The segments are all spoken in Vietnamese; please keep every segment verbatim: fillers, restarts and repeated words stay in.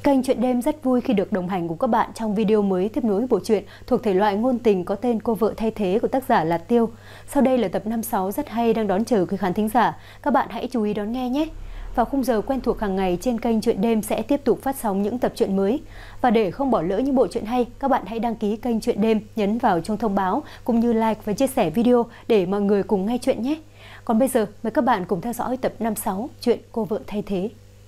Kênh Chuyện Đêm rất vui khi được đồng hành cùng các bạn trong video mới tiếp nối bộ truyện thuộc thể loại ngôn tình có tên Cô Vợ Thay Thế của tác giả là Tiêu. Sau đây là tập năm sáu rất hay đang đón chờ quý khán thính giả. Các bạn hãy chú ý đón nghe nhé! Vào khung giờ quen thuộc hàng ngày trên kênh Chuyện Đêm sẽ tiếp tục phát sóng những tập truyện mới. Và để không bỏ lỡ những bộ truyện hay, các bạn hãy đăng ký kênh Chuyện Đêm, nhấn vào chuông thông báo cũng như like và chia sẻ video để mọi người cùng nghe chuyện nhé. Còn bây giờ, mời các bạn cùng theo dõi tập năm sáu chuyện Cô Vợ Thay Thế.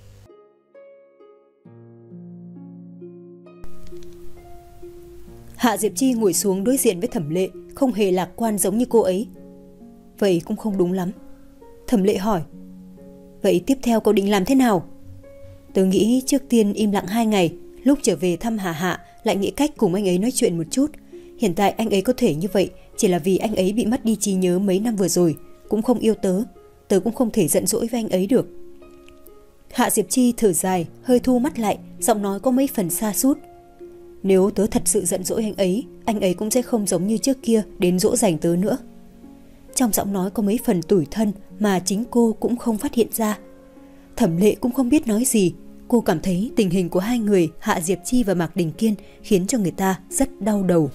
Hạ Diệp Chi ngồi xuống đối diện với Thẩm Lệ, không hề lạc quan giống như cô ấy. Vậy cũng không đúng lắm. Thẩm Lệ hỏi, vậy tiếp theo cậu định làm thế nào? Tớ nghĩ trước tiên im lặng hai ngày, lúc trở về thăm Hà Hạ lại nghĩ cách cùng anh ấy nói chuyện một chút. Hiện tại anh ấy có thể như vậy chỉ là vì anh ấy bị mất đi trí nhớ mấy năm vừa rồi, cũng không yêu tớ. Tớ cũng không thể giận dỗi với anh ấy được. Hạ Diệp Chi thở dài, hơi thu mắt lại, giọng nói có mấy phần sa sút. Nếu tớ thật sự giận dỗi anh ấy, anh ấy cũng sẽ không giống như trước kia đến dỗ dành tớ nữa. Trong giọng nói có mấy phần tủi thân mà chính cô cũng không phát hiện ra. Thẩm Lệ cũng không biết nói gì. Cô cảm thấy tình hình của hai người Hạ Diệp Chi và Mạc Đình Kiên khiến cho người ta rất đau đầu.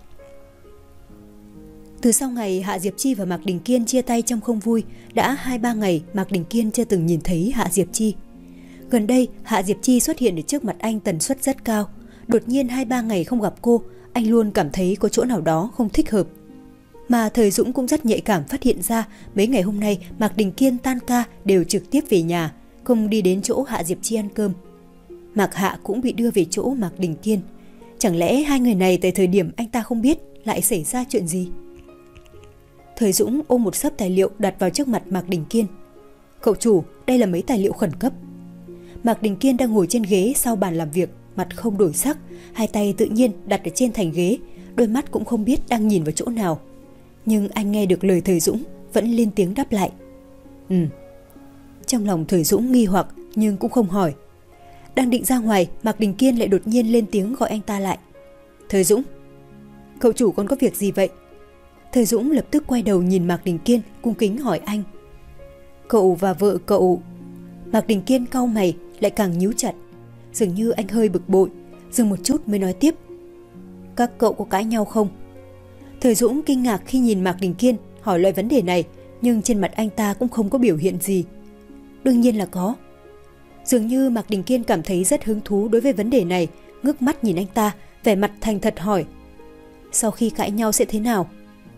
Từ sau ngày Hạ Diệp Chi và Mạc Đình Kiên chia tay trong không vui, đã hai ba ngày Mạc Đình Kiên chưa từng nhìn thấy Hạ Diệp Chi. Gần đây Hạ Diệp Chi xuất hiện ở trước mặt anh tần suất rất cao. Đột nhiên hai ba ngày không gặp cô, anh luôn cảm thấy có chỗ nào đó không thích hợp. Mà Thời Dũng cũng rất nhạy cảm phát hiện ra mấy ngày hôm nay Mạc Đình Kiên tan ca đều trực tiếp về nhà, không đi đến chỗ Hạ Diệp Chi ăn cơm. Mạc Hạ cũng bị đưa về chỗ Mạc Đình Kiên. Chẳng lẽ hai người này tại thời điểm anh ta không biết lại xảy ra chuyện gì? Thời Dũng ôm một xấp tài liệu đặt vào trước mặt Mạc Đình Kiên. Cậu chủ, đây là mấy tài liệu khẩn cấp. Mạc Đình Kiên đang ngồi trên ghế sau bàn làm việc, mặt không đổi sắc, hai tay tự nhiên đặt ở trên thành ghế, đôi mắt cũng không biết đang nhìn vào chỗ nào. Nhưng anh nghe được lời Thời Dũng, vẫn lên tiếng đáp lại. Ừ. Trong lòng Thời Dũng nghi hoặc nhưng cũng không hỏi. Đang định ra ngoài, Mạc Đình Kiên lại đột nhiên lên tiếng gọi anh ta lại. Thời Dũng, cậu chủ còn có việc gì vậy? Thời Dũng lập tức quay đầu nhìn Mạc Đình Kiên, cung kính hỏi anh. Cậu và vợ cậu... Mạc Đình Kiên cau mày, lại càng nhíu chặt. Dường như anh hơi bực bội, dừng một chút mới nói tiếp. Các cậu có cãi nhau không? Thời Dũng kinh ngạc khi nhìn Mạc Đình Kiên hỏi loại vấn đề này, nhưng trên mặt anh ta cũng không có biểu hiện gì. Đương nhiên là có. Dường như Mạc Đình Kiên cảm thấy rất hứng thú đối với vấn đề này, ngước mắt nhìn anh ta, vẻ mặt thành thật hỏi. Sau khi cãi nhau sẽ thế nào?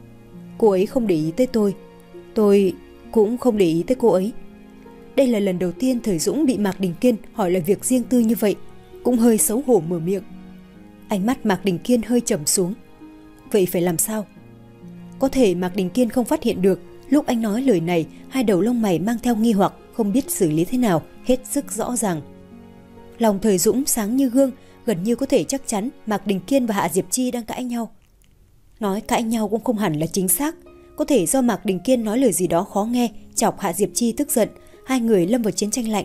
Cô ấy không để ý tới tôi. Tôi cũng không để ý tới cô ấy. Đây là lần đầu tiên Thời Dũng bị Mạc Đình Kiên hỏi lại việc riêng tư như vậy, cũng hơi xấu hổ mở miệng. Ánh mắt Mạc Đình Kiên hơi trầm xuống. Vậy phải làm sao? Có thể Mạc Đình Kiên không phát hiện được, lúc anh nói lời này, hai đầu lông mày mang theo nghi hoặc, không biết xử lý thế nào, hết sức rõ ràng. Lòng Thời Dũng sáng như gương, gần như có thể chắc chắn Mạc Đình Kiên và Hạ Diệp Chi đang cãi nhau. Nói cãi nhau cũng không hẳn là chính xác, có thể do Mạc Đình Kiên nói lời gì đó khó nghe, chọc Hạ Diệp Chi tức giận, hai người lâm vào chiến tranh lạnh.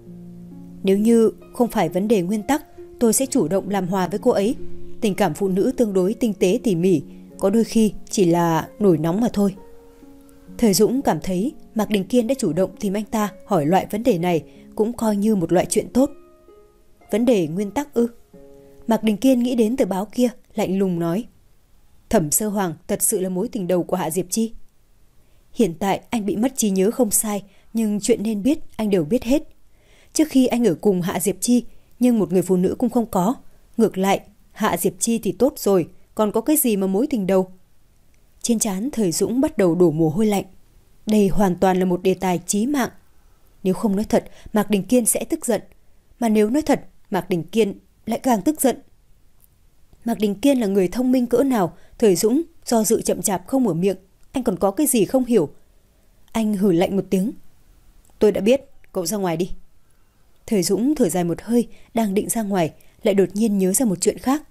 Nếu như không phải vấn đề nguyên tắc, tôi sẽ chủ động làm hòa với cô ấy. Tình cảm phụ nữ tương đối tinh tế tỉ mỉ, có đôi khi chỉ là nổi nóng mà thôi. Thời Dũng cảm thấy Mạc Đình Kiên đã chủ động tìm anh ta hỏi loại vấn đề này cũng coi như một loại chuyện tốt. Vấn đề nguyên tắc ư? Mạc Đình Kiên nghĩ đến tờ báo kia, lạnh lùng nói. Thẩm Sơ Hoàng thật sự là mối tình đầu của Hạ Diệp Chi. Hiện tại anh bị mất trí nhớ không sai, nhưng chuyện nên biết anh đều biết hết. Trước khi anh ở cùng Hạ Diệp Chi, nhưng một người phụ nữ cũng không có. Ngược lại, Hạ Diệp Chi thì tốt rồi, còn có cái gì mà mối tình đầu? Trên trán Thời Dũng bắt đầu đổ mồ hôi lạnh. Đây hoàn toàn là một đề tài chí mạng. Nếu không nói thật, Mạc Đình Kiên sẽ tức giận. Mà nếu nói thật, Mạc Đình Kiên lại càng tức giận. Mạc Đình Kiên là người thông minh cỡ nào, Thời Dũng do dự chậm chạp không mở miệng. Anh còn có cái gì không hiểu? Anh hừ lạnh một tiếng. Tôi đã biết, cậu ra ngoài đi. Thời Dũng thở dài một hơi, đang định ra ngoài, lại đột nhiên nhớ ra một chuyện khác.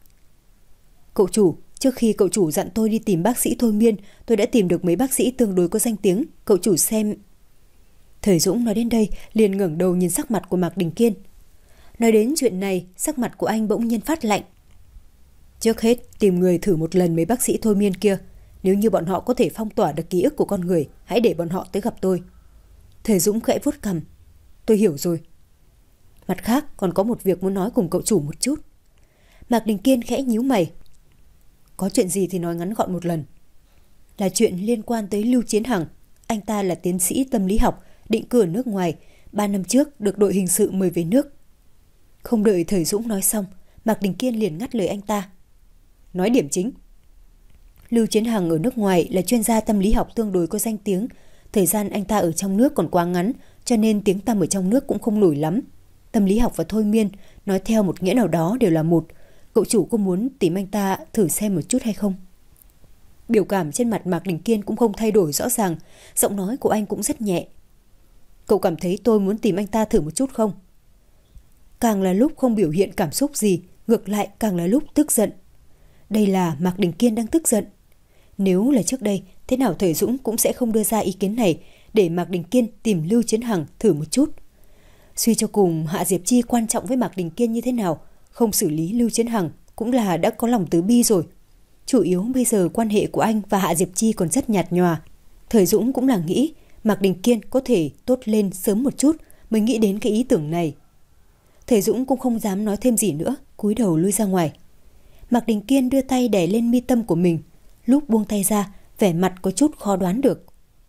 Cậu chủ, trước khi cậu chủ dặn tôi đi tìm bác sĩ thôi miên, tôi đã tìm được mấy bác sĩ tương đối có danh tiếng, cậu chủ xem. Thời Dũng nói đến đây, liền ngẩng đầu nhìn sắc mặt của Mạc Đình Kiên. Nói đến chuyện này, sắc mặt của anh bỗng nhiên phát lạnh. Trước hết, tìm người thử một lần mấy bác sĩ thôi miên kia. Nếu như bọn họ có thể phong tỏa được ký ức của con người, hãy để bọn họ tới gặp tôi. Thời Dũng khẽ vuốt cằm. Tôi hiểu rồi. Mặt khác còn có một việc muốn nói cùng cậu chủ một chút. Mạc Đình Kiên khẽ nhíu mày. Có chuyện gì thì nói ngắn gọn một lần. Là chuyện liên quan tới Lưu Chiến Hằng. Anh ta là tiến sĩ tâm lý học, định cư ở nước ngoài, ba năm trước được đội hình sự mời về nước. Không đợi Thời Dũng nói xong, Mạc Đình Kiên liền ngắt lời anh ta. Nói điểm chính. Lưu Chiến Hằng ở nước ngoài là chuyên gia tâm lý học tương đối có danh tiếng. Thời gian anh ta ở trong nước còn quá ngắn, cho nên tiếng tăm ở trong nước cũng không nổi lắm. Tâm lý học và thôi miên, nói theo một nghĩa nào đó đều là một. Cậu chủ có muốn tìm anh ta thử xem một chút hay không? Biểu cảm trên mặt Mạc Đình Kiên cũng không thay đổi rõ ràng, giọng nói của anh cũng rất nhẹ. Cậu cảm thấy tôi muốn tìm anh ta thử một chút không? Càng là lúc không biểu hiện cảm xúc gì, ngược lại càng là lúc tức giận. Đây là Mạc Đình Kiên đang tức giận. Nếu là trước đây, thế nào Thời Dũng cũng sẽ không đưa ra ý kiến này để Mạc Đình Kiên tìm Lưu Chiến Hằng thử một chút. Suy cho cùng, Hạ Diệp Chi quan trọng với Mạc Đình Kiên như thế nào, không xử lý Lưu Chiến Hằng cũng là đã có lòng từ bi rồi. Chủ yếu bây giờ quan hệ của anh và Hạ Diệp Chi còn rất nhạt nhòa. Thời Dũng cũng là nghĩ Mạc Đình Kiên có thể tốt lên sớm một chút mới nghĩ đến cái ý tưởng này. Thời Dũng cũng không dám nói thêm gì nữa, cúi đầu lui ra ngoài. Mạc Đình Kiên đưa tay đè lên mi tâm của mình, lúc buông tay ra, vẻ mặt có chút khó đoán được.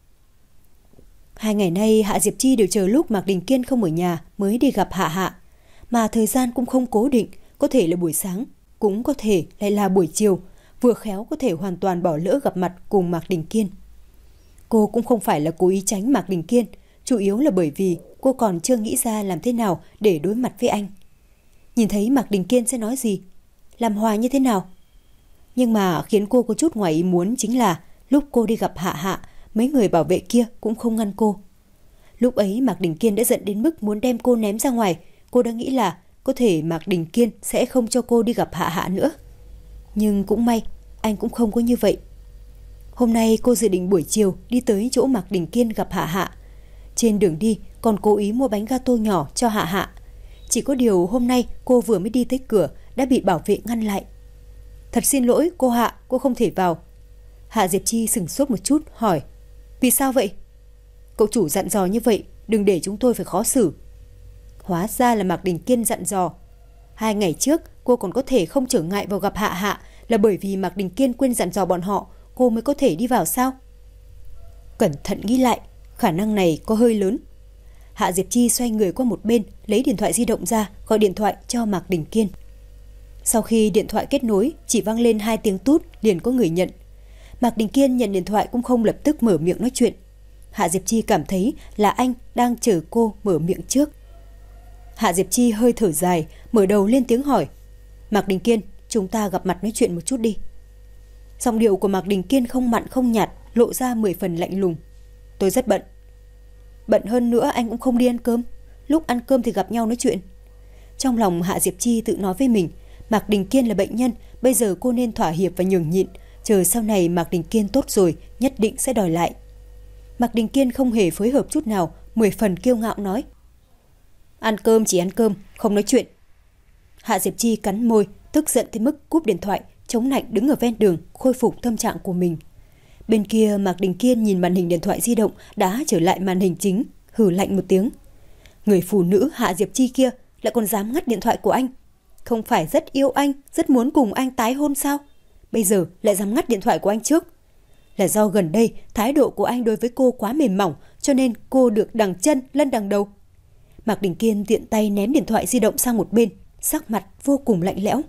Hai ngày nay Hạ Diệp Chi đều chờ lúc Mạc Đình Kiên không ở nhà mới đi gặp Hạ Hạ, mà thời gian cũng không cố định, có thể là buổi sáng, cũng có thể lại là buổi chiều, vừa khéo có thể hoàn toàn bỏ lỡ gặp mặt cùng Mạc Đình Kiên. Cô cũng không phải là cố ý tránh Mạc Đình Kiên, chủ yếu là bởi vì cô còn chưa nghĩ ra làm thế nào để đối mặt với anh. Nhìn thấy Mạc Đình Kiên sẽ nói gì, làm hòa như thế nào. Nhưng mà khiến cô có chút ngoài ý muốn chính là lúc cô đi gặp Hạ Hạ, mấy người bảo vệ kia cũng không ngăn cô. Lúc ấy Mạc Đình Kiên đã giận đến mức muốn đem cô ném ra ngoài. Cô đã nghĩ là có thể Mạc Đình Kiên sẽ không cho cô đi gặp Hạ Hạ nữa. Nhưng cũng may, anh cũng không có như vậy. Hôm nay cô dự định buổi chiều đi tới chỗ Mạc Đình Kiên gặp Hạ Hạ. Trên đường đi còn cố ý mua bánh gato nhỏ cho Hạ Hạ. Chỉ có điều hôm nay cô vừa mới đi tới cửa đã bị bảo vệ ngăn lại. Thật xin lỗi cô Hạ, cô không thể vào. Hạ Diệp Chi sửng sốt một chút hỏi. Vì sao vậy? Cậu chủ dặn dò như vậy, đừng để chúng tôi phải khó xử. Hóa ra là Mạc Đình Kiên dặn dò. Hai ngày trước cô còn có thể không trở ngại vào gặp Hạ Hạ là bởi vì Mạc Đình Kiên quên dặn dò bọn họ, cô mới có thể đi vào sao? Cẩn thận nghĩ lại, khả năng này có hơi lớn. Hạ Diệp Chi xoay người qua một bên, lấy điện thoại di động ra, gọi điện thoại cho Mạc Đình Kiên. Sau khi điện thoại kết nối, chỉ vang lên hai tiếng tút, liền có người nhận. Mạc Đình Kiên nhận điện thoại cũng không lập tức mở miệng nói chuyện. Hạ Diệp Chi cảm thấy là anh đang chờ cô mở miệng trước. Hạ Diệp Chi hơi thở dài, mở đầu lên tiếng hỏi. Mạc Đình Kiên, chúng ta gặp mặt nói chuyện một chút đi. Giọng điệu của Mạc Đình Kiên không mặn không nhạt, lộ ra mười phần lạnh lùng. Tôi rất bận. Bận hơn nữa anh cũng không đi ăn cơm. Lúc ăn cơm thì gặp nhau nói chuyện. Trong lòng Hạ Diệp Chi tự nói với mình, Mạc Đình Kiên là bệnh nhân, bây giờ cô nên thỏa hiệp và nhường nhịn, chờ sau này Mạc Đình Kiên tốt rồi, nhất định sẽ đòi lại. Mạc Đình Kiên không hề phối hợp chút nào, mười phần kiêu ngạo nói. Ăn cơm chỉ ăn cơm, không nói chuyện. Hạ Diệp Chi cắn môi, tức giận tới mức cúp điện thoại, chống nạnh đứng ở ven đường, khôi phục tâm trạng của mình. Bên kia Mạc Đình Kiên nhìn màn hình điện thoại di động đã trở lại màn hình chính, hừ lạnh một tiếng. Người phụ nữ Hạ Diệp Chi kia lại còn dám ngắt điện thoại của anh. Không phải rất yêu anh, rất muốn cùng anh tái hôn sao? Bây giờ lại dám ngắt điện thoại của anh trước. Là do gần đây thái độ của anh đối với cô quá mềm mỏng, cho nên cô được đằng chân lân đằng đầu. Mạc Đình Kiên tiện tay ném điện thoại di động sang một bên, sắc mặt vô cùng lạnh lẽo.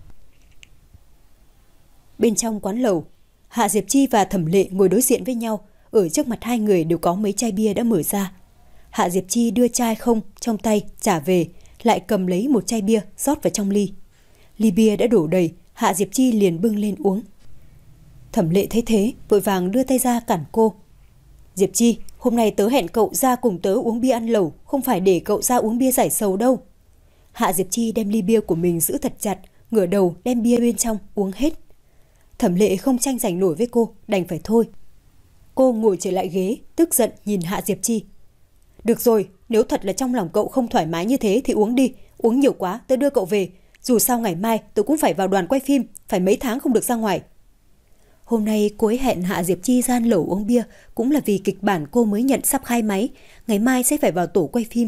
Bên trong quán lầu, Hạ Diệp Chi và Thẩm Lệ ngồi đối diện với nhau, ở trước mặt hai người đều có mấy chai bia đã mở ra. Hạ Diệp Chi đưa chai không trong tay trả về, lại cầm lấy một chai bia rót vào trong ly. Ly bia đã đổ đầy, Hạ Diệp Chi liền bưng lên uống. Thẩm Lệ thấy thế, vội vàng đưa tay ra cản cô. Diệp Chi, hôm nay tớ hẹn cậu ra cùng tớ uống bia ăn lẩu, không phải để cậu ra uống bia giải sầu đâu. Hạ Diệp Chi đem ly bia của mình giữ thật chặt, ngửa đầu đem bia bên trong uống hết. Thẩm Lệ không tranh giành nổi với cô, đành phải thôi. Cô ngồi trở lại ghế, tức giận nhìn Hạ Diệp Chi. Được rồi, nếu thật là trong lòng cậu không thoải mái như thế thì uống đi, uống nhiều quá tớ đưa cậu về. Dù sao ngày mai tôi cũng phải vào đoàn quay phim, phải mấy tháng không được ra ngoài. Hôm nay cô ấy hẹn Hạ Diệp Chi ra ăn lẩu uống bia cũng là vì kịch bản cô mới nhận sắp khai máy, ngày mai sẽ phải vào tổ quay phim.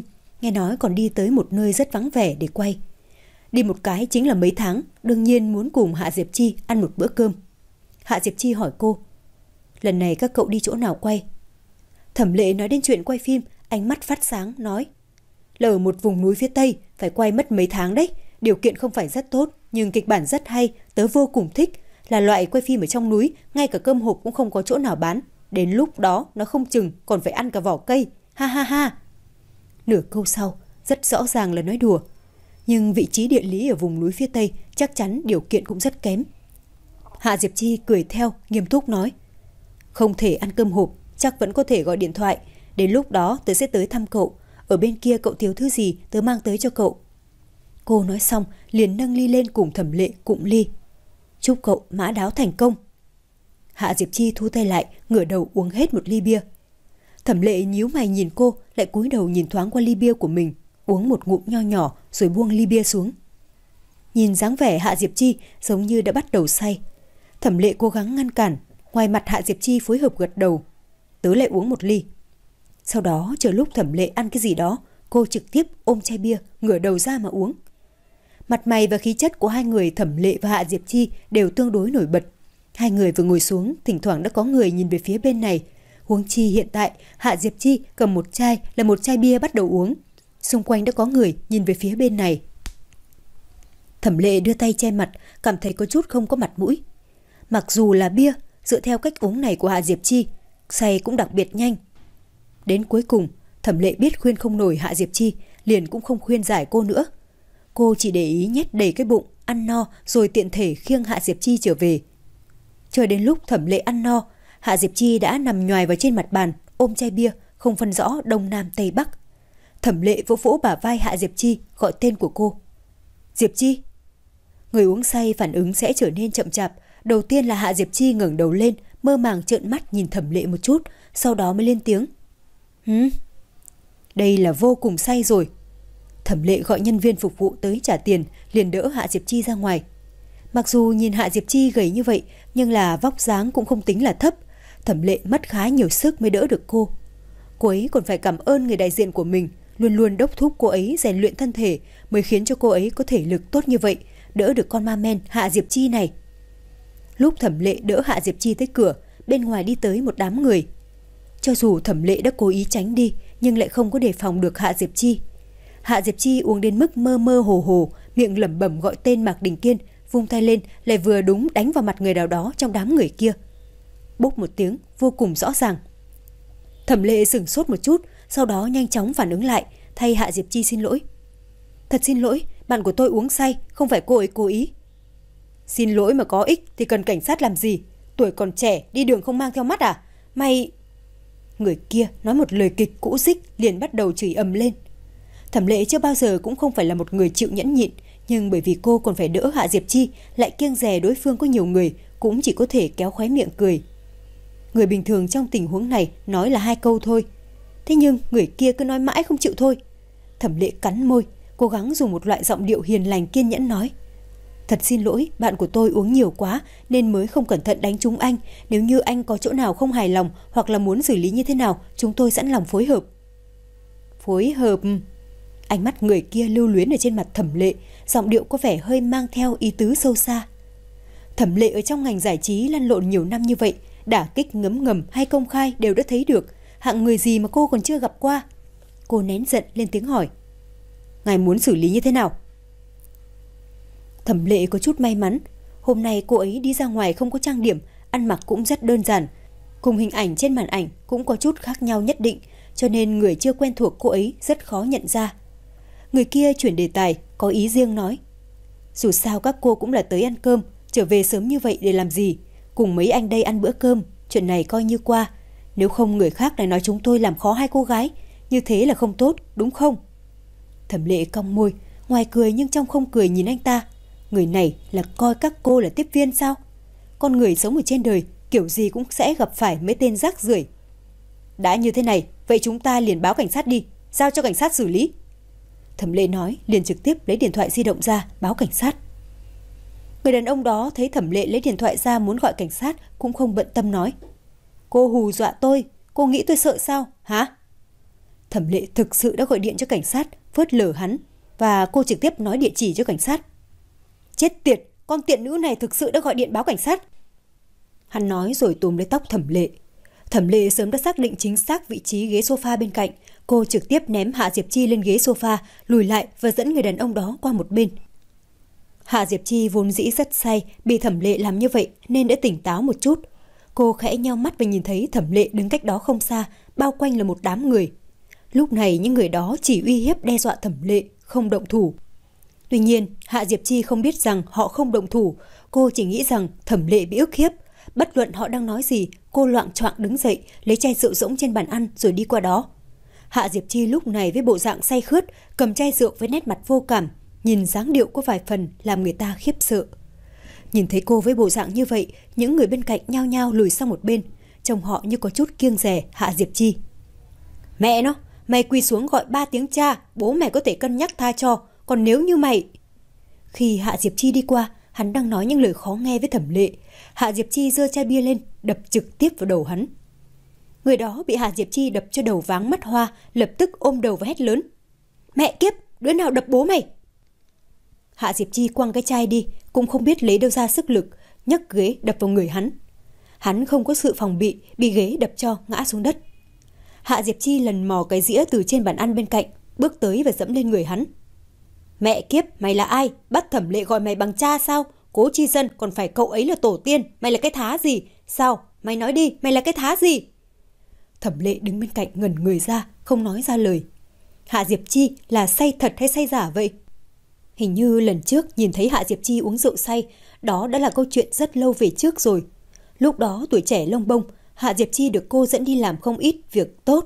nghe nói còn đi tới một nơi rất vắng vẻ để quay. Đi một cái chính là mấy tháng, đương nhiên muốn cùng Hạ Diệp Chi ăn một bữa cơm. Hạ Diệp Chi hỏi cô, lần này các cậu đi chỗ nào quay? Thẩm Lệ nói đến chuyện quay phim, ánh mắt phát sáng, nói, là ở một vùng núi phía Tây, phải quay mất mấy tháng đấy. Điều kiện không phải rất tốt, nhưng kịch bản rất hay, tớ vô cùng thích. Là loại quay phim ở trong núi, ngay cả cơm hộp cũng không có chỗ nào bán. Đến lúc đó nó không chừng còn phải ăn cả vỏ cây, ha ha ha. Nửa câu sau, rất rõ ràng là nói đùa. Nhưng vị trí địa lý ở vùng núi phía Tây chắc chắn điều kiện cũng rất kém. Hạ Diệp Chi cười theo, nghiêm túc nói, không thể ăn cơm hộp, chắc vẫn có thể gọi điện thoại. Đến lúc đó tớ sẽ tới thăm cậu. Ở bên kia cậu thiếu thứ gì tớ mang tới cho cậu. Cô nói xong liền nâng ly lên cùng Thẩm Lệ cụng ly. Chúc cậu mã đáo thành công. Hạ Diệp Chi thu tay lại, ngửa đầu uống hết một ly bia. Thẩm Lệ nhíu mày nhìn cô, lại cúi đầu nhìn thoáng qua ly bia của mình, uống một ngụm nho nhỏ rồi buông ly bia xuống. Nhìn dáng vẻ Hạ Diệp Chi giống như đã bắt đầu say. Thẩm Lệ cố gắng ngăn cản, ngoài mặt Hạ Diệp Chi phối hợp gật đầu. Tớ lại uống một ly. Sau đó chờ lúc Thẩm Lệ ăn cái gì đó, cô trực tiếp ôm chai bia, ngửa đầu ra mà uống. Mặt mày và khí chất của hai người Thẩm Lệ và Hạ Diệp Chi đều tương đối nổi bật. Hai người vừa ngồi xuống, thỉnh thoảng đã có người nhìn về phía bên này. Huống chi hiện tại, Hạ Diệp Chi cầm một chai là một chai bia bắt đầu uống. Xung quanh đã có người nhìn về phía bên này. Thẩm Lệ đưa tay che mặt, cảm thấy có chút không có mặt mũi. Mặc dù là bia, dựa theo cách uống này của Hạ Diệp Chi, say cũng đặc biệt nhanh. Đến cuối cùng, Thẩm Lệ biết khuyên không nổi Hạ Diệp Chi, liền cũng không khuyên giải cô nữa. Cô chỉ để ý nhét đầy cái bụng, ăn no rồi tiện thể khiêng Hạ Diệp Chi trở về. Chờ đến lúc Thẩm Lệ ăn no, Hạ Diệp Chi đã nằm nhoài vào trên mặt bàn, ôm chai bia, không phân rõ đông nam tây bắc. Thẩm Lệ vỗ vỗ bả vai Hạ Diệp Chi, gọi tên của cô. Diệp Chi. Người uống say phản ứng sẽ trở nên chậm chạp. Đầu tiên là Hạ Diệp Chi ngẩng đầu lên, mơ màng trợn mắt nhìn Thẩm Lệ một chút, sau đó mới lên tiếng. Hứ? Đây là vô cùng say rồi. Thẩm Lệ gọi nhân viên phục vụ tới trả tiền, liền đỡ Hạ Diệp Chi ra ngoài. Mặc dù nhìn Hạ Diệp Chi gầy như vậy, nhưng là vóc dáng cũng không tính là thấp. Thẩm Lệ mất khá nhiều sức mới đỡ được cô. Cô ấy còn phải cảm ơn người đại diện của mình, luôn luôn đốc thúc cô ấy rèn luyện thân thể, mới khiến cho cô ấy có thể lực tốt như vậy, đỡ được con ma men Hạ Diệp Chi này. Lúc Thẩm Lệ đỡ Hạ Diệp Chi tới cửa, bên ngoài đi tới một đám người. Cho dù Thẩm Lệ đã cố ý tránh đi, nhưng lại không có đề phòng được Hạ Diệp Chi. Hạ Diệp Chi uống đến mức mơ mơ hồ hồ, miệng lẩm bẩm gọi tên Mạc Đình Kiên, vung tay lên lại vừa đúng đánh vào mặt người nào đó trong đám người kia. Bốp một tiếng vô cùng rõ ràng. Thẩm Lệ sửng sốt một chút, sau đó nhanh chóng phản ứng lại, thay Hạ Diệp Chi xin lỗi. Thật xin lỗi, bạn của tôi uống say, không phải cô ấy cố ý. Xin lỗi mà có ích thì cần cảnh sát làm gì? Tuổi còn trẻ, đi đường không mang theo mắt à? Mày... Người kia nói một lời kịch cũ dích, liền bắt đầu chửi ầm lên. Thẩm Lệ chưa bao giờ cũng không phải là một người chịu nhẫn nhịn, nhưng bởi vì cô còn phải đỡ Hạ Diệp Chi, lại kiêng dè đối phương có nhiều người, cũng chỉ có thể kéo khóe miệng cười. Người bình thường trong tình huống này nói là hai câu thôi, thế nhưng người kia cứ nói mãi không chịu thôi. Thẩm Lệ cắn môi, cố gắng dùng một loại giọng điệu hiền lành kiên nhẫn nói. Thật xin lỗi, bạn của tôi uống nhiều quá nên mới không cẩn thận đánh trúng anh. Nếu như anh có chỗ nào không hài lòng hoặc là muốn xử lý như thế nào, chúng tôi sẵn lòng phối hợp. Phối hợp? Ánh mắt người kia lưu luyến ở trên mặt Thẩm Lệ, giọng điệu có vẻ hơi mang theo ý tứ sâu xa. Thẩm Lệ ở trong ngành giải trí lăn lộn nhiều năm như vậy, đả kích ngấm ngầm hay công khai đều đã thấy được, hạng người gì mà cô còn chưa gặp qua. Cô nén giận lên tiếng hỏi. Ngài muốn xử lý như thế nào? Thẩm Lệ có chút may mắn, hôm nay cô ấy đi ra ngoài không có trang điểm, ăn mặc cũng rất đơn giản, cùng hình ảnh trên màn ảnh cũng có chút khác nhau nhất định, cho nên người chưa quen thuộc cô ấy rất khó nhận ra. Người kia chuyển đề tài, có ý riêng nói. Dù sao các cô cũng là tới ăn cơm, trở về sớm như vậy để làm gì? Cùng mấy anh đây ăn bữa cơm, chuyện này coi như qua. Nếu không người khác lại nói chúng tôi làm khó hai cô gái, như thế là không tốt, đúng không? Thẩm Lệ cong môi, ngoài cười nhưng trong không cười nhìn anh ta. Người này là coi các cô là tiếp viên sao? Con người sống ở trên đời, kiểu gì cũng sẽ gặp phải mấy tên rác rưởi. Đã như thế này, vậy chúng ta liền báo cảnh sát đi, giao cho cảnh sát xử lý. Thẩm Lệ nói, liền trực tiếp lấy điện thoại di động ra, báo cảnh sát. Người đàn ông đó thấy Thẩm Lệ lấy điện thoại ra muốn gọi cảnh sát, cũng không bận tâm nói. Cô hù dọa tôi, cô nghĩ tôi sợ sao, hả? Thẩm Lệ thực sự đã gọi điện cho cảnh sát, phớt lờ hắn, và cô trực tiếp nói địa chỉ cho cảnh sát. Chết tiệt, con tiện nữ này thực sự đã gọi điện báo cảnh sát. Hắn nói rồi túm lấy tóc Thẩm Lệ. Thẩm Lệ sớm đã xác định chính xác vị trí ghế sofa bên cạnh. Cô trực tiếp ném Hạ Diệp Chi lên ghế sofa, lùi lại và dẫn người đàn ông đó qua một bên. Hạ Diệp Chi vốn dĩ rất say, bị Thẩm Lệ làm như vậy nên đã tỉnh táo một chút. Cô khẽ nheo mắt và nhìn thấy Thẩm Lệ đứng cách đó không xa, bao quanh là một đám người. Lúc này những người đó chỉ uy hiếp đe dọa Thẩm Lệ, không động thủ. Tuy nhiên, Hạ Diệp Chi không biết rằng họ không động thủ. Cô chỉ nghĩ rằng Thẩm Lệ bị ức hiếp. Bất luận họ đang nói gì, cô loạng choạng đứng dậy, lấy chai rượu rỗng trên bàn ăn rồi đi qua đó. Hạ Diệp Chi lúc này với bộ dạng say khướt, cầm chai rượu với nét mặt vô cảm, nhìn dáng điệu có vài phần làm người ta khiếp sợ. Nhìn thấy cô với bộ dạng như vậy, những người bên cạnh nhao nhao lùi sang một bên, trông họ như có chút kiêng dè Hạ Diệp Chi. Mẹ nó, mày quỳ xuống gọi ba tiếng cha, bố mày có thể cân nhắc tha cho, còn nếu như mày... Khi Hạ Diệp Chi đi qua, hắn đang nói những lời khó nghe với Thẩm Lệ. Hạ Diệp Chi giơ chai bia lên, đập trực tiếp vào đầu hắn. Người đó bị Hạ Diệp Chi đập cho đầu váng mắt hoa, lập tức ôm đầu và hét lớn. Mẹ kiếp, đứa nào đập bố mày? Hạ Diệp Chi quăng cái chai đi, cũng không biết lấy đâu ra sức lực, nhấc ghế đập vào người hắn. Hắn không có sự phòng bị, bị ghế đập cho ngã xuống đất. Hạ Diệp Chi lần mò cái dĩa từ trên bàn ăn bên cạnh, bước tới và dẫm lên người hắn. Mẹ kiếp, mày là ai? Bắt Thẩm Lệ gọi mày bằng cha sao? Cố Chi Dân còn phải cậu ấy là tổ tiên, mày là cái thá gì? Sao? Mày nói đi, mày là cái thá gì? Thẩm Lệ đứng bên cạnh ngẩn người ra, không nói ra lời. Hạ Diệp Chi là say thật hay say giả vậy? Hình như lần trước nhìn thấy Hạ Diệp Chi uống rượu say, đó đã là câu chuyện rất lâu về trước rồi. Lúc đó tuổi trẻ lông bông, Hạ Diệp Chi được cô dẫn đi làm không ít việc tốt.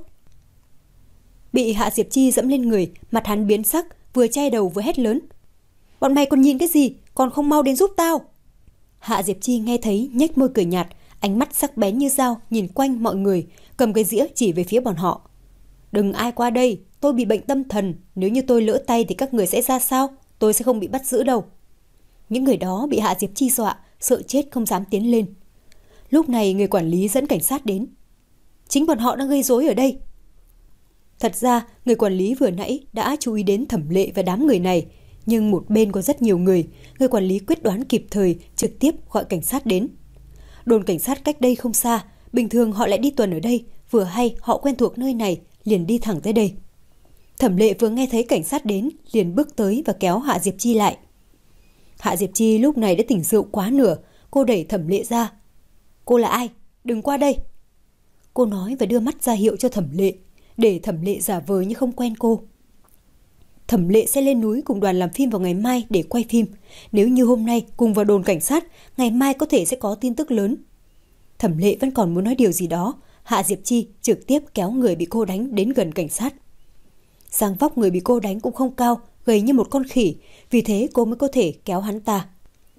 Bị Hạ Diệp Chi dẫm lên người, mặt hắn biến sắc, vừa chai đầu vừa hét lớn. Bọn mày còn nhìn cái gì, còn không mau đến giúp tao. Hạ Diệp Chi nghe thấy nhếch môi cười nhạt, ánh mắt sắc bén như dao nhìn quanh mọi người, cầm cái dĩa chỉ về phía bọn họ. Đừng ai qua đây, tôi bị bệnh tâm thần, nếu như tôi lỡ tay thì các người sẽ ra sao? Tôi sẽ không bị bắt giữ đâu. Những người đó bị Hạ Diệp Chi dọa, sợ chết không dám tiến lên. Lúc này người quản lý dẫn cảnh sát đến. Chính bọn họ đang gây rối ở đây. Thật ra người quản lý vừa nãy đã chú ý đến Thẩm Lệ và đám người này, nhưng một bên có rất nhiều người, người quản lý quyết đoán kịp thời trực tiếp gọi cảnh sát đến. Đồn cảnh sát cách đây không xa, bình thường họ lại đi tuần ở đây, vừa hay họ quen thuộc nơi này, liền đi thẳng tới đây. Thẩm Lệ vừa nghe thấy cảnh sát đến, liền bước tới và kéo Hạ Diệp Chi lại. Hạ Diệp Chi lúc này đã tỉnh rượu quá nửa, cô đẩy Thẩm Lệ ra. Cô là ai? Đừng qua đây. Cô nói và đưa mắt ra hiệu cho Thẩm Lệ, để Thẩm Lệ giả vờ như không quen cô. Thẩm Lệ sẽ lên núi cùng đoàn làm phim vào ngày mai để quay phim. Nếu như hôm nay cùng vào đồn cảnh sát, ngày mai có thể sẽ có tin tức lớn. Thẩm Lệ vẫn còn muốn nói điều gì đó, Hạ Diệp Chi trực tiếp kéo người bị cô đánh đến gần cảnh sát. Dáng vóc người bị cô đánh cũng không cao, gầy như một con khỉ, vì thế cô mới có thể kéo hắn ta.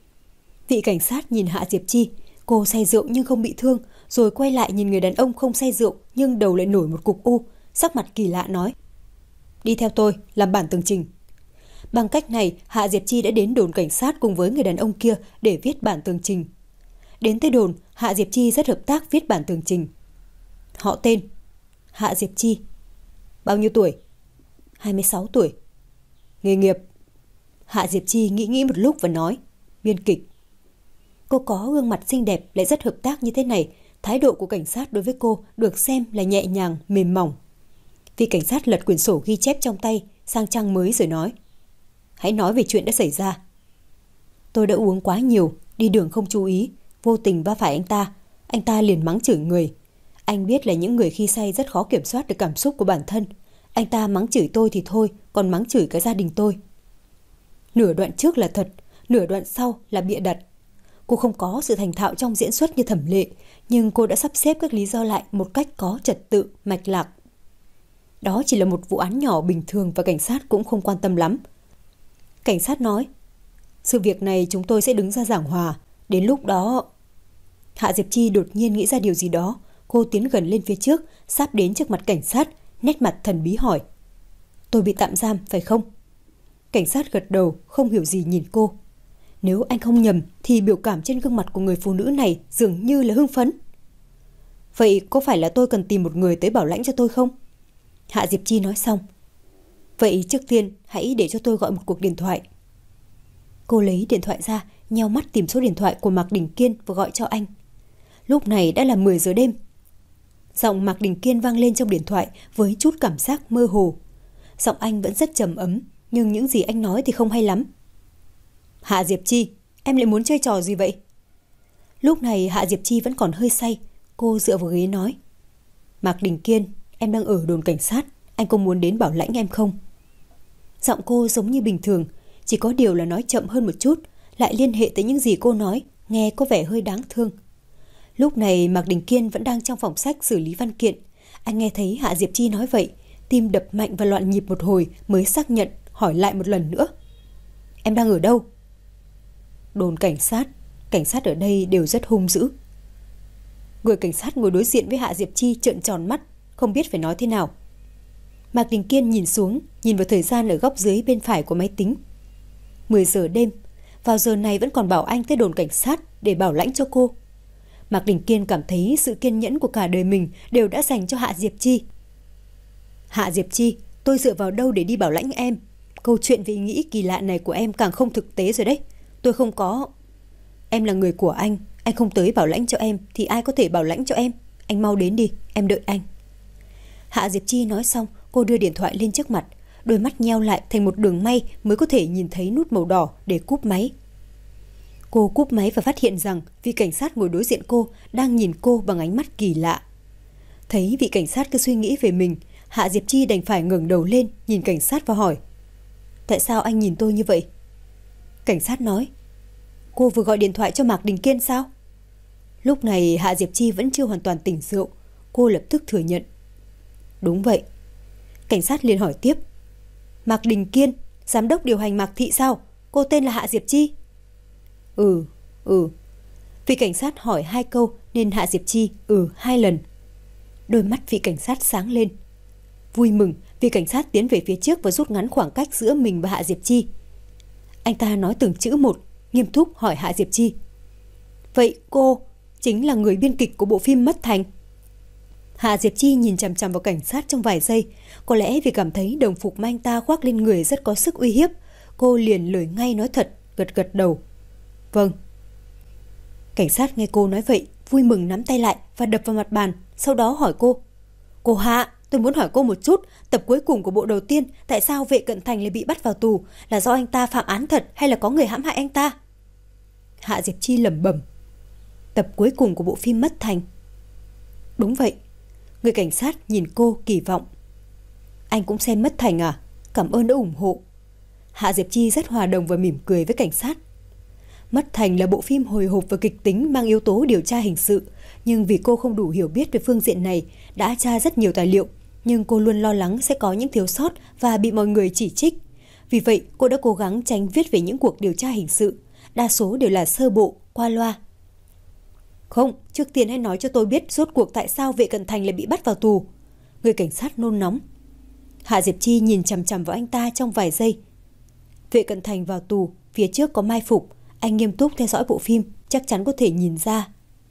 Vị cảnh sát nhìn Hạ Diệp Chi, cô say rượu nhưng không bị thương, rồi quay lại nhìn người đàn ông không say rượu nhưng đầu lại nổi một cục u, sắc mặt kỳ lạ nói. Đi theo tôi, làm bản tường trình. Bằng cách này, Hạ Diệp Chi đã đến đồn cảnh sát cùng với người đàn ông kia để viết bản tường trình. Đến tới đồn, Hạ Diệp Chi rất hợp tác viết bản tường trình. Họ tên Hạ Diệp Chi. Bao nhiêu tuổi? hai mươi sáu tuổi. Nghề nghiệp? Hạ Diệp Chi nghĩ nghĩ một lúc và nói, biên kịch. Cô có gương mặt xinh đẹp lại rất hợp tác như thế này, thái độ của cảnh sát đối với cô được xem là nhẹ nhàng, mềm mỏng. Vị cảnh sát lật quyển sổ ghi chép trong tay sang trang mới rồi nói, hãy nói về chuyện đã xảy ra. Tôi đã uống quá nhiều, đi đường không chú ý, vô tình va phải anh ta. Anh ta liền mắng chửi người. Anh biết là những người khi say rất khó kiểm soát được cảm xúc của bản thân. Anh ta mắng chửi tôi thì thôi, còn mắng chửi cả gia đình tôi. Nửa đoạn trước là thật, nửa đoạn sau là bịa đặt. Cô không có sự thành thạo trong diễn xuất như Thẩm Lệ, nhưng cô đã sắp xếp các lý do lại một cách có trật tự, mạch lạc. Đó chỉ là một vụ án nhỏ bình thường và cảnh sát cũng không quan tâm lắm. Cảnh sát nói, sự việc này chúng tôi sẽ đứng ra giảng hòa, đến lúc đó... Hạ Diệp Chi đột nhiên nghĩ ra điều gì đó, cô tiến gần lên phía trước, sắp đến trước mặt cảnh sát, nét mặt thần bí hỏi, tôi bị tạm giam phải không? Cảnh sát gật đầu, không hiểu gì nhìn cô. Nếu anh không nhầm thì biểu cảm trên gương mặt của người phụ nữ này dường như là hưng phấn. Vậy có phải là tôi cần tìm một người tới bảo lãnh cho tôi không? Hạ Diệp Chi nói xong. Vậy trước tiên hãy để cho tôi gọi một cuộc điện thoại. Cô lấy điện thoại ra, nheo mắt tìm số điện thoại của Mạc Đình Kiên và gọi cho anh. Lúc này đã là mười giờ đêm. Giọng Mạc Đình Kiên vang lên trong điện thoại với chút cảm giác mơ hồ. Giọng anh vẫn rất trầm ấm, nhưng những gì anh nói thì không hay lắm. Hạ Diệp Chi, em lại muốn chơi trò gì vậy? Lúc này Hạ Diệp Chi vẫn còn hơi say. Cô dựa vào ghế nói. Mạc Đình Kiên, em đang ở đồn cảnh sát. Anh có muốn đến bảo lãnh em không? Giọng cô giống như bình thường, chỉ có điều là nói chậm hơn một chút, lại liên hệ tới những gì cô nói, nghe có vẻ hơi đáng thương. Lúc này Mạc Đình Kiên vẫn đang trong phòng sách xử lý văn kiện. Anh nghe thấy Hạ Diệp Chi nói vậy, tim đập mạnh và loạn nhịp một hồi mới xác nhận, hỏi lại một lần nữa. Em đang ở đâu? Đồn cảnh sát. Cảnh sát ở đây đều rất hung dữ. Người cảnh sát ngồi đối diện với Hạ Diệp Chi trợn tròn mắt, không biết phải nói thế nào. Mạc Đình Kiên nhìn xuống, nhìn vào thời gian ở góc dưới bên phải của máy tính. mười giờ đêm, vào giờ này vẫn còn bảo anh tới đồn cảnh sát để bảo lãnh cho cô. Mạc Đình Kiên cảm thấy sự kiên nhẫn của cả đời mình đều đã dành cho Hạ Diệp Chi. Hạ Diệp Chi, tôi dựa vào đâu để đi bảo lãnh em? Câu chuyện về ý nghĩ kỳ lạ này của em càng không thực tế rồi đấy. Tôi không có... Em là người của anh, anh không tới bảo lãnh cho em thì ai có thể bảo lãnh cho em? Anh mau đến đi, em đợi anh. Hạ Diệp Chi nói xong, cô đưa điện thoại lên trước mặt, đôi mắt nheo lại thành một đường may mới có thể nhìn thấy nút màu đỏ để cúp máy. Cô cúp máy và phát hiện rằng vị cảnh sát ngồi đối diện cô đang nhìn cô bằng ánh mắt kỳ lạ. Thấy vị cảnh sát cứ suy nghĩ về mình, Hạ Diệp Chi đành phải ngẩng đầu lên nhìn cảnh sát và hỏi. Tại sao anh nhìn tôi như vậy? Cảnh sát nói. Cô vừa gọi điện thoại cho Mạc Đình Kiên sao? Lúc này Hạ Diệp Chi vẫn chưa hoàn toàn tỉnh rượu. Cô lập tức thừa nhận. Đúng vậy. Cảnh sát liền hỏi tiếp. Mạc Đình Kiên, giám đốc điều hành Mạc Thị sao? Cô tên là Hạ Diệp Chi. Ừ, ừ. Vị cảnh sát hỏi hai câu nên Hạ Diệp Chi ừ hai lần. Đôi mắt vị cảnh sát sáng lên. Vui mừng, vị cảnh sát tiến về phía trước và rút ngắn khoảng cách giữa mình và Hạ Diệp Chi. Anh ta nói từng chữ một, nghiêm túc hỏi Hạ Diệp Chi. Vậy cô chính là người biên kịch của bộ phim Mất Thành? Hạ Diệp Chi nhìn chằm chằm vào cảnh sát trong vài giây. Có lẽ vì cảm thấy đồng phục mà anh ta khoác lên người rất có sức uy hiếp, cô liền lời ngay nói thật, gật gật đầu. Vâng. Cảnh sát nghe cô nói vậy, vui mừng nắm tay lại và đập vào mặt bàn, sau đó hỏi cô. Cô Hạ, tôi muốn hỏi cô một chút, tập cuối cùng của bộ đầu tiên, tại sao Vệ Cận Thành lại bị bắt vào tù? Là do anh ta phạm án thật hay là có người hãm hại anh ta? Hạ Diệp Chi lẩm bẩm. Tập cuối cùng của bộ phim Mất Thành. Đúng vậy. Người cảnh sát nhìn cô kỳ vọng. Anh cũng xem Mất Thành à? Cảm ơn đã ủng hộ. Hạ Diệp Chi rất hòa đồng và mỉm cười với cảnh sát. Mất Thành là bộ phim hồi hộp và kịch tính mang yếu tố điều tra hình sự, nhưng vì cô không đủ hiểu biết về phương diện này, đã tra rất nhiều tài liệu, nhưng cô luôn lo lắng sẽ có những thiếu sót và bị mọi người chỉ trích. Vì vậy, cô đã cố gắng tránh viết về những cuộc điều tra hình sự, đa số đều là sơ bộ, qua loa. Không, trước tiên hãy nói cho tôi biết rốt cuộc tại sao Vệ Cận Thành lại bị bắt vào tù. Người cảnh sát nôn nóng. Hạ Diệp Chi nhìn chằm chằm vào anh ta trong vài giây. Vệ Cận Thành vào tù, phía trước có mai phục. Anh nghiêm túc theo dõi bộ phim, chắc chắn có thể nhìn ra.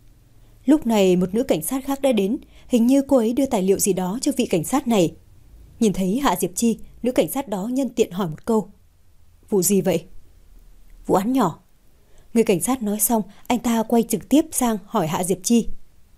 Lúc này một nữ cảnh sát khác đã đến, hình như cô ấy đưa tài liệu gì đó cho vị cảnh sát này. Nhìn thấy Hạ Diệp Chi, nữ cảnh sát đó nhân tiện hỏi một câu. Vụ gì vậy? Vụ án nhỏ. Người cảnh sát nói xong, anh ta quay trực tiếp sang hỏi Hạ Diệp Chi.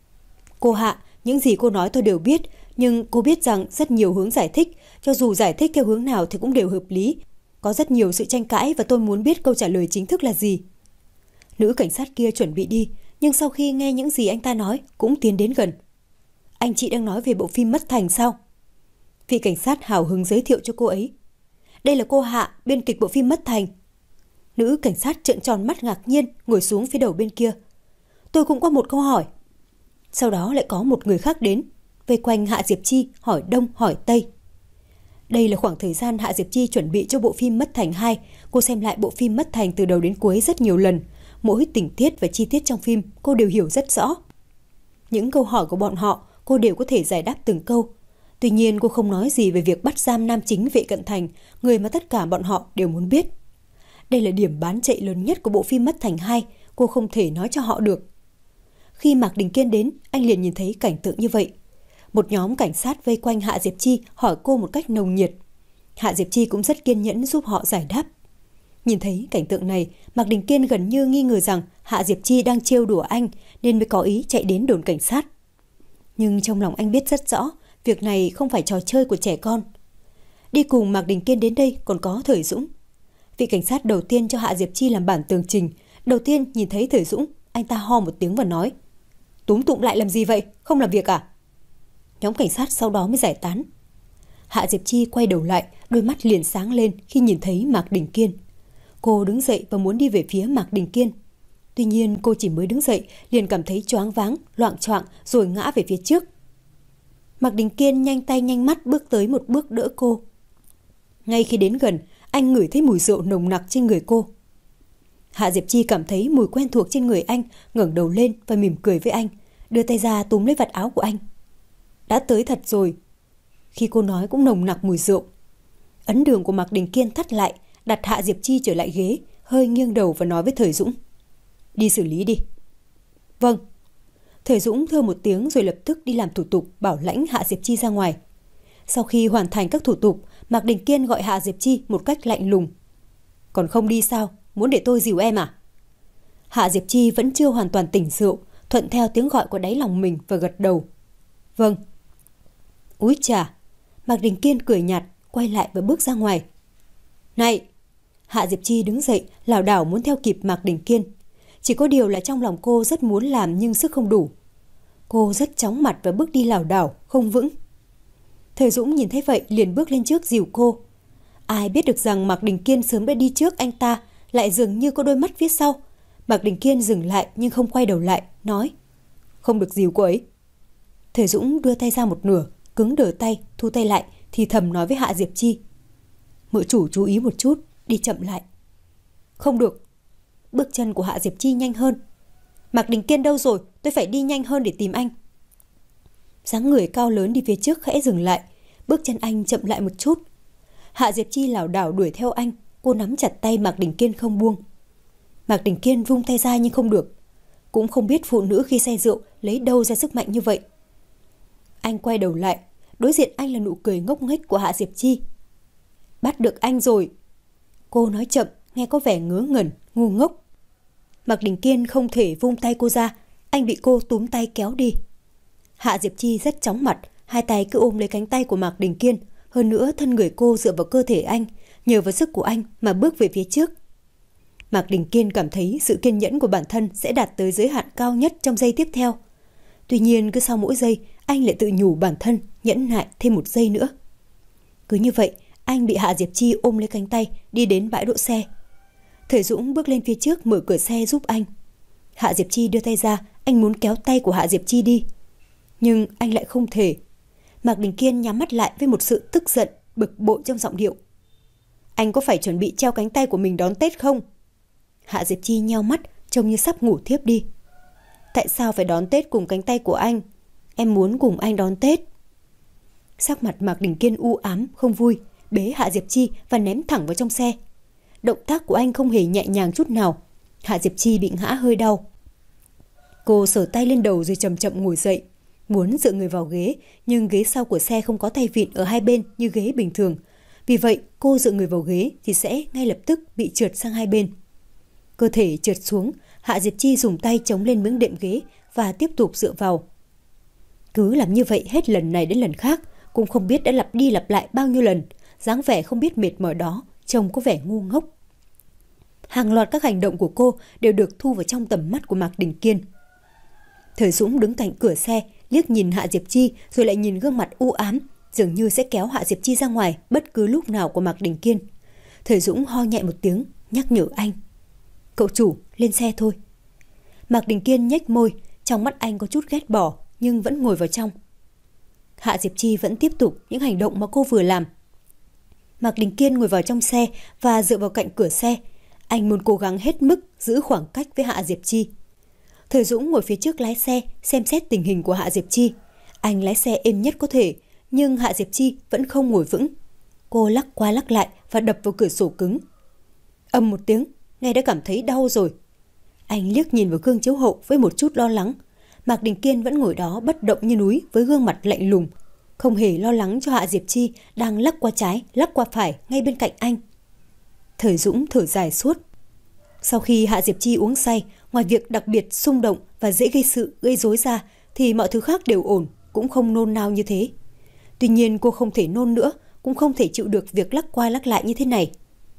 Cô Hạ, những gì cô nói tôi đều biết, nhưng cô biết rằng rất nhiều hướng giải thích, cho dù giải thích theo hướng nào thì cũng đều hợp lý. Có rất nhiều sự tranh cãi và tôi muốn biết câu trả lời chính thức là gì. Nữ cảnh sát kia chuẩn bị đi, nhưng sau khi nghe những gì anh ta nói cũng tiến đến gần. Anh chị đang nói về bộ phim Mất Thành sao? Vị cảnh sát hào hứng giới thiệu cho cô ấy. Đây là cô Hạ, biên kịch bộ phim Mất Thành. Nữ cảnh sát trợn tròn mắt ngạc nhiên ngồi xuống phía đầu bên kia. Tôi cũng có một câu hỏi. Sau đó lại có một người khác đến, vây quanh Hạ Diệp Chi hỏi đông hỏi tây. Đây là khoảng thời gian Hạ Diệp Chi chuẩn bị cho bộ phim Mất Thành hai. Cô xem lại bộ phim Mất Thành từ đầu đến cuối rất nhiều lần. Mỗi tình tiết và chi tiết trong phim cô đều hiểu rất rõ. Những câu hỏi của bọn họ cô đều có thể giải đáp từng câu. Tuy nhiên cô không nói gì về việc bắt giam nam chính Vệ Cận Thành, người mà tất cả bọn họ đều muốn biết. Đây là điểm bán chạy lớn nhất của bộ phim Mất Thành hai, cô không thể nói cho họ được. Khi Mạc Đình Kiên đến, anh liền nhìn thấy cảnh tượng như vậy. Một nhóm cảnh sát vây quanh Hạ Diệp Chi hỏi cô một cách nồng nhiệt. Hạ Diệp Chi cũng rất kiên nhẫn giúp họ giải đáp. Nhìn thấy cảnh tượng này, Mạc Đình Kiên gần như nghi ngờ rằng Hạ Diệp Chi đang trêu đùa anh nên mới có ý chạy đến đồn cảnh sát. Nhưng trong lòng anh biết rất rõ, việc này không phải trò chơi của trẻ con. Đi cùng Mạc Đình Kiên đến đây còn có Thời Dũng. Vị cảnh sát đầu tiên cho Hạ Diệp Chi làm bản tường trình, đầu tiên nhìn thấy Thời Dũng, anh ta ho một tiếng và nói: "Túm tụm lại làm gì vậy? Không làm việc à?" Nhóm cảnh sát sau đó mới giải tán. Hạ Diệp Chi quay đầu lại, đôi mắt liền sáng lên khi nhìn thấy Mạc Đình Kiên. Cô đứng dậy và muốn đi về phía Mạc Đình Kiên. Tuy nhiên cô chỉ mới đứng dậy liền cảm thấy choáng váng, loạng choạng rồi ngã về phía trước. Mạc Đình Kiên nhanh tay nhanh mắt bước tới một bước đỡ cô. Ngay khi đến gần, anh ngửi thấy mùi rượu nồng nặc trên người cô. Hạ Diệp Chi cảm thấy mùi quen thuộc trên người anh, ngẩng đầu lên và mỉm cười với anh, đưa tay ra túm lấy vạt áo của anh. Đã tới thật rồi. Khi cô nói cũng nồng nặc mùi rượu. Ấn đường của Mạc Đình Kiên thắt lại, đặt Hạ Diệp Chi trở lại ghế, hơi nghiêng đầu và nói với Thời Dũng: "Đi xử lý đi." "Vâng." Thời Dũng thưa một tiếng rồi lập tức đi làm thủ tục bảo lãnh Hạ Diệp Chi ra ngoài. Sau khi hoàn thành các thủ tục, Mạc Đình Kiên gọi Hạ Diệp Chi một cách lạnh lùng: "Còn không đi sao? Muốn để tôi dìu em à?" Hạ Diệp Chi vẫn chưa hoàn toàn tỉnh rượu, thuận theo tiếng gọi của đáy lòng mình và gật đầu: "Vâng." Úi chà! Mạc Đình Kiên cười nhạt, quay lại và bước ra ngoài. "Này!" Hạ Diệp Chi đứng dậy, lảo đảo muốn theo kịp Mạc Đình Kiên. Chỉ có điều là trong lòng cô rất muốn làm nhưng sức không đủ. Cô rất chóng mặt và bước đi lảo đảo, không vững. Thời Dũng nhìn thấy vậy liền bước lên trước dìu cô. Ai biết được rằng Mạc Đình Kiên sớm đã đi trước anh ta, lại dường như có đôi mắt phía sau. Mạc Đình Kiên dừng lại nhưng không quay đầu lại, nói: "Không được dìu cô ấy." Thời Dũng đưa tay ra một nửa, cứng đờ tay, thu tay lại, thì thầm nói với Hạ Diệp Chi: "Mợ chủ chú ý một chút, đi chậm lại." "Không được." Bước chân của Hạ Diệp Chi nhanh hơn. "Mạc Đình Kiên đâu rồi? Tôi phải đi nhanh hơn để tìm anh." Dáng người cao lớn đi phía trước khẽ dừng lại, bước chân anh chậm lại một chút. Hạ Diệp Chi lảo đảo đuổi theo anh, cô nắm chặt tay Mạc Đình Kiên không buông. Mạc Đình Kiên vung tay ra nhưng không được. Cũng không biết phụ nữ khi say rượu lấy đâu ra sức mạnh như vậy. Anh quay đầu lại, đối diện anh là nụ cười ngốc nghếch của Hạ Diệp Chi. "Bắt được anh rồi." Cô nói chậm, nghe có vẻ ngớ ngẩn, ngu ngốc. Mạc Đình Kiên không thể vung tay cô ra, anh bị cô túm tay kéo đi. Hạ Diệp Chi rất chóng mặt, hai tay cứ ôm lấy cánh tay của Mạc Đình Kiên, hơn nữa thân người cô dựa vào cơ thể anh, nhờ vào sức của anh mà bước về phía trước. Mạc Đình Kiên cảm thấy sự kiên nhẫn của bản thân sẽ đạt tới giới hạn cao nhất trong giây tiếp theo. Tuy nhiên cứ sau mỗi giây, anh lại tự nhủ bản thân nhẫn nại thêm một giây nữa. Cứ như vậy, anh bị Hạ Diệp Chi ôm lấy cánh tay đi đến bãi đỗ xe. Thời Dũng bước lên phía trước mở cửa xe giúp anh. Hạ Diệp Chi đưa tay ra, anh muốn kéo tay của Hạ Diệp Chi đi. Nhưng anh lại không thể. Mạc Đình Kiên nhắm mắt lại với một sự tức giận, bực bội trong giọng điệu: "Anh có phải chuẩn bị treo cánh tay của mình đón Tết không?" Hạ Diệp Chi nheo mắt, trông như sắp ngủ thiếp đi. "Tại sao phải đón Tết cùng cánh tay của anh? Em muốn cùng anh đón Tết." Sắc mặt Mạc Đình Kiên u ám, không vui, bế Hạ Diệp Chi và ném thẳng vào trong xe. Động tác của anh không hề nhẹ nhàng chút nào. Hạ Diệp Chi bị ngã hơi đau. Cô sờ tay lên đầu rồi chậm chậm ngồi dậy, muốn dựa người vào ghế, nhưng ghế sau của xe không có tay vịn ở hai bên như ghế bình thường. Vì vậy, cô dựa người vào ghế thì sẽ ngay lập tức bị trượt sang hai bên. Cơ thể trượt xuống, Hạ Diệp Chi dùng tay chống lên miếng đệm ghế và tiếp tục dựa vào. Cứ làm như vậy hết lần này đến lần khác, cũng không biết đã lặp đi lặp lại bao nhiêu lần, dáng vẻ không biết mệt mỏi đó trông có vẻ ngu ngốc. Hàng loạt các hành động của cô đều được thu vào trong tầm mắt của Mạc Đình Kiên. Thời Dũng đứng cạnh cửa xe, liếc nhìn Hạ Diệp Chi rồi lại nhìn gương mặt u ám, dường như sẽ kéo Hạ Diệp Chi ra ngoài bất cứ lúc nào của Mạc Đình Kiên. Thời Dũng ho nhẹ một tiếng, nhắc nhở anh: "Cậu chủ, lên xe thôi." Mạc Đình Kiên nhếch môi, trong mắt anh có chút ghét bỏ nhưng vẫn ngồi vào trong. Hạ Diệp Chi vẫn tiếp tục những hành động mà cô vừa làm. Mạc Đình Kiên ngồi vào trong xe và dựa vào cạnh cửa xe. Anh muốn cố gắng hết mức giữ khoảng cách với Hạ Diệp Chi. Thời Dũng ngồi phía trước lái xe, xem xét tình hình của Hạ Diệp Chi. Anh lái xe êm nhất có thể, nhưng Hạ Diệp Chi vẫn không ngồi vững. Cô lắc qua lắc lại và đập vào cửa sổ cứng. Ầm một tiếng, nghe đã cảm thấy đau rồi. Anh liếc nhìn vào gương chiếu hậu với một chút lo lắng. Mạc Đình Kiên vẫn ngồi đó bất động như núi với gương mặt lạnh lùng, không hề lo lắng cho Hạ Diệp Chi đang lắc qua trái, lắc qua phải ngay bên cạnh anh. Thời Dũng thở dài suốt. Sau khi Hạ Diệp Chi uống say, ngoài việc đặc biệt xung động và dễ gây sự, gây rối ra, thì mọi thứ khác đều ổn, cũng không nôn nao như thế. Tuy nhiên cô không thể nôn nữa, cũng không thể chịu được việc lắc qua lắc lại như thế này.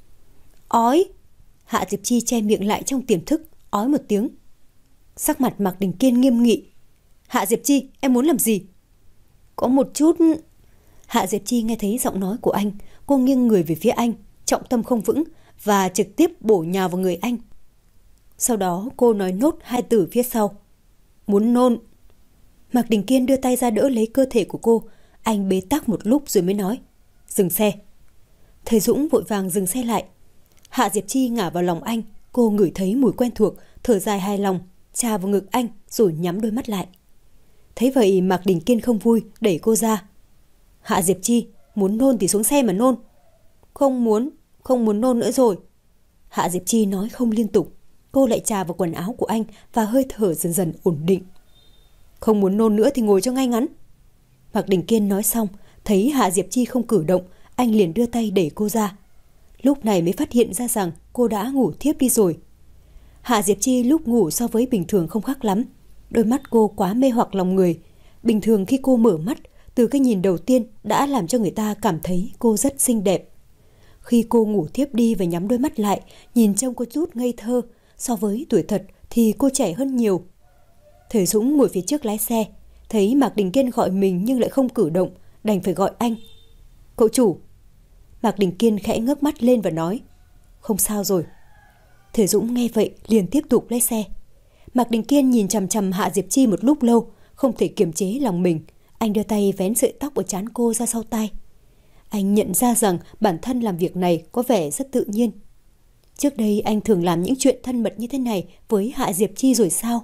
Ói! Hạ Diệp Chi che miệng lại trong tiềm thức, ói một tiếng. Sắc mặt Mạc Đình Kiên nghiêm nghị. Hạ Diệp Chi, em muốn làm gì? Có một chút... Hạ Diệp Chi nghe thấy giọng nói của anh, cô nghiêng người về phía anh, trọng tâm không vững và trực tiếp bổ nhào vào người anh. Sau đó cô nói nốt hai từ phía sau. Muốn nôn. Mạc Đình Kiên đưa tay ra đỡ lấy cơ thể của cô. Anh bế tắc một lúc rồi mới nói. Dừng xe. Thầy Dũng vội vàng dừng xe lại. Hạ Diệp Chi ngả vào lòng anh. Cô ngửi thấy mùi quen thuộc, thở dài hài lòng, chà vào ngực anh rồi nhắm đôi mắt lại. Thấy vậy Mạc Đình Kiên không vui, đẩy cô ra. Hạ Diệp Chi, muốn nôn thì xuống xe mà nôn. Không muốn, không muốn nôn nữa rồi. Hạ Diệp Chi nói không liên tục. Cô lại chà vào quần áo của anh và hơi thở dần dần ổn định. Không muốn nôn nữa thì ngồi cho ngay ngắn. Mạc Đình Kiên nói xong, thấy Hạ Diệp Chi không cử động, anh liền đưa tay đẩy cô ra. Lúc này mới phát hiện ra rằng cô đã ngủ thiếp đi rồi. Hạ Diệp Chi lúc ngủ so với bình thường không khác lắm. Đôi mắt cô quá mê hoặc lòng người. Bình thường khi cô mở mắt, từ cái nhìn đầu tiên đã làm cho người ta cảm thấy cô rất xinh đẹp. Khi cô ngủ thiếp đi và nhắm đôi mắt lại, nhìn trông có chút ngây thơ. So với tuổi thật thì cô trẻ hơn nhiều. Thầy Dũng ngồi phía trước lái xe, thấy Mạc Đình Kiên gọi mình nhưng lại không cử động, đành phải gọi anh. Cậu chủ. Mạc Đình Kiên khẽ ngước mắt lên và nói. Không sao rồi. Thầy Dũng nghe vậy liền tiếp tục lái xe. Mạc Đình Kiên nhìn chằm chằm Hạ Diệp Chi một lúc lâu, không thể kiềm chế lòng mình. Anh đưa tay vén sợi tóc ở trán cô ra sau tai. Anh nhận ra rằng bản thân làm việc này có vẻ rất tự nhiên. Trước đây anh thường làm những chuyện thân mật như thế này với Hạ Diệp Chi rồi sao?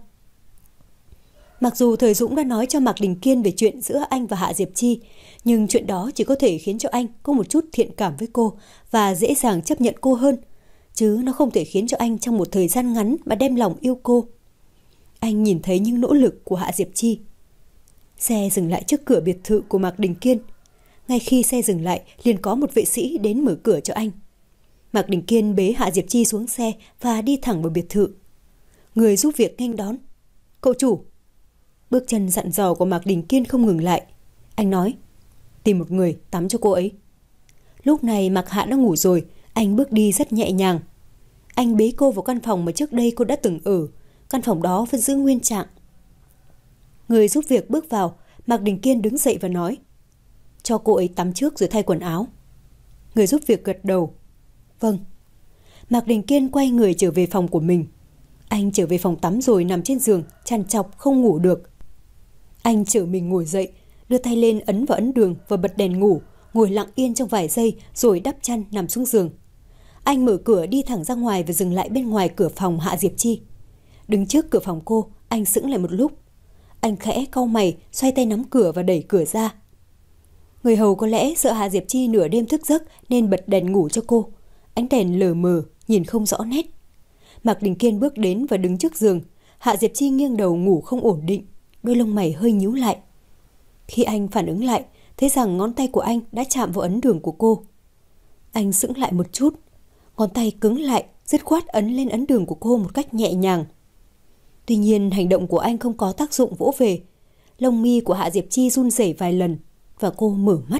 Mặc dù Thời Dũng đã nói cho Mạc Đình Kiên về chuyện giữa anh và Hạ Diệp Chi, nhưng chuyện đó chỉ có thể khiến cho anh có một chút thiện cảm với cô và dễ dàng chấp nhận cô hơn, chứ nó không thể khiến cho anh trong một thời gian ngắn mà đem lòng yêu cô. Anh nhìn thấy những nỗ lực của Hạ Diệp Chi. Xe dừng lại trước cửa biệt thự của Mạc Đình Kiên. Ngay khi xe dừng lại, liền có một vệ sĩ đến mở cửa cho anh. Mạc Đình Kiên bế Hạ Diệp Chi xuống xe và đi thẳng vào biệt thự. Người giúp việc nghênh đón. Cậu chủ. Bước chân dặn dò của Mạc Đình Kiên không ngừng lại. Anh nói, tìm một người tắm cho cô ấy. Lúc này Mạc Hạ đã ngủ rồi, anh bước đi rất nhẹ nhàng. Anh bế cô vào căn phòng mà trước đây cô đã từng ở. Căn phòng đó vẫn giữ nguyên trạng. Người giúp việc bước vào, Mạc Đình Kiên đứng dậy và nói, cho cô ấy tắm trước rồi thay quần áo. Người giúp việc gật đầu. Vâng. Mạc Đình Kiên quay người trở về phòng của mình. Anh trở về phòng tắm rồi nằm trên giường, trằn trọc không ngủ được. Anh trở mình ngồi dậy, đưa tay lên ấn vào ấn đường và bật đèn ngủ, ngồi lặng yên trong vài giây rồi đắp chăn nằm xuống giường. Anh mở cửa đi thẳng ra ngoài và dừng lại bên ngoài cửa phòng Hạ Diệp Chi. Đứng trước cửa phòng cô, anh sững lại một lúc. Anh khẽ cau mày, xoay tay nắm cửa và đẩy cửa ra. Người hầu có lẽ sợ Hạ Diệp Chi nửa đêm thức giấc nên bật đèn ngủ cho cô. Ánh đèn lờ mờ, nhìn không rõ nét. Mạc Đình Kiên bước đến và đứng trước giường. Hạ Diệp Chi nghiêng đầu ngủ không ổn định, đôi lông mày hơi nhíu lại. Khi anh phản ứng lại, thấy rằng ngón tay của anh đã chạm vào ấn đường của cô. Anh sững lại một chút, ngón tay cứng lại, dứt khoát ấn lên ấn đường của cô một cách nhẹ nhàng. Tuy nhiên hành động của anh không có tác dụng vỗ về. Lông mi của Hạ Diệp Chi run rẩy vài lần và cô mở mắt.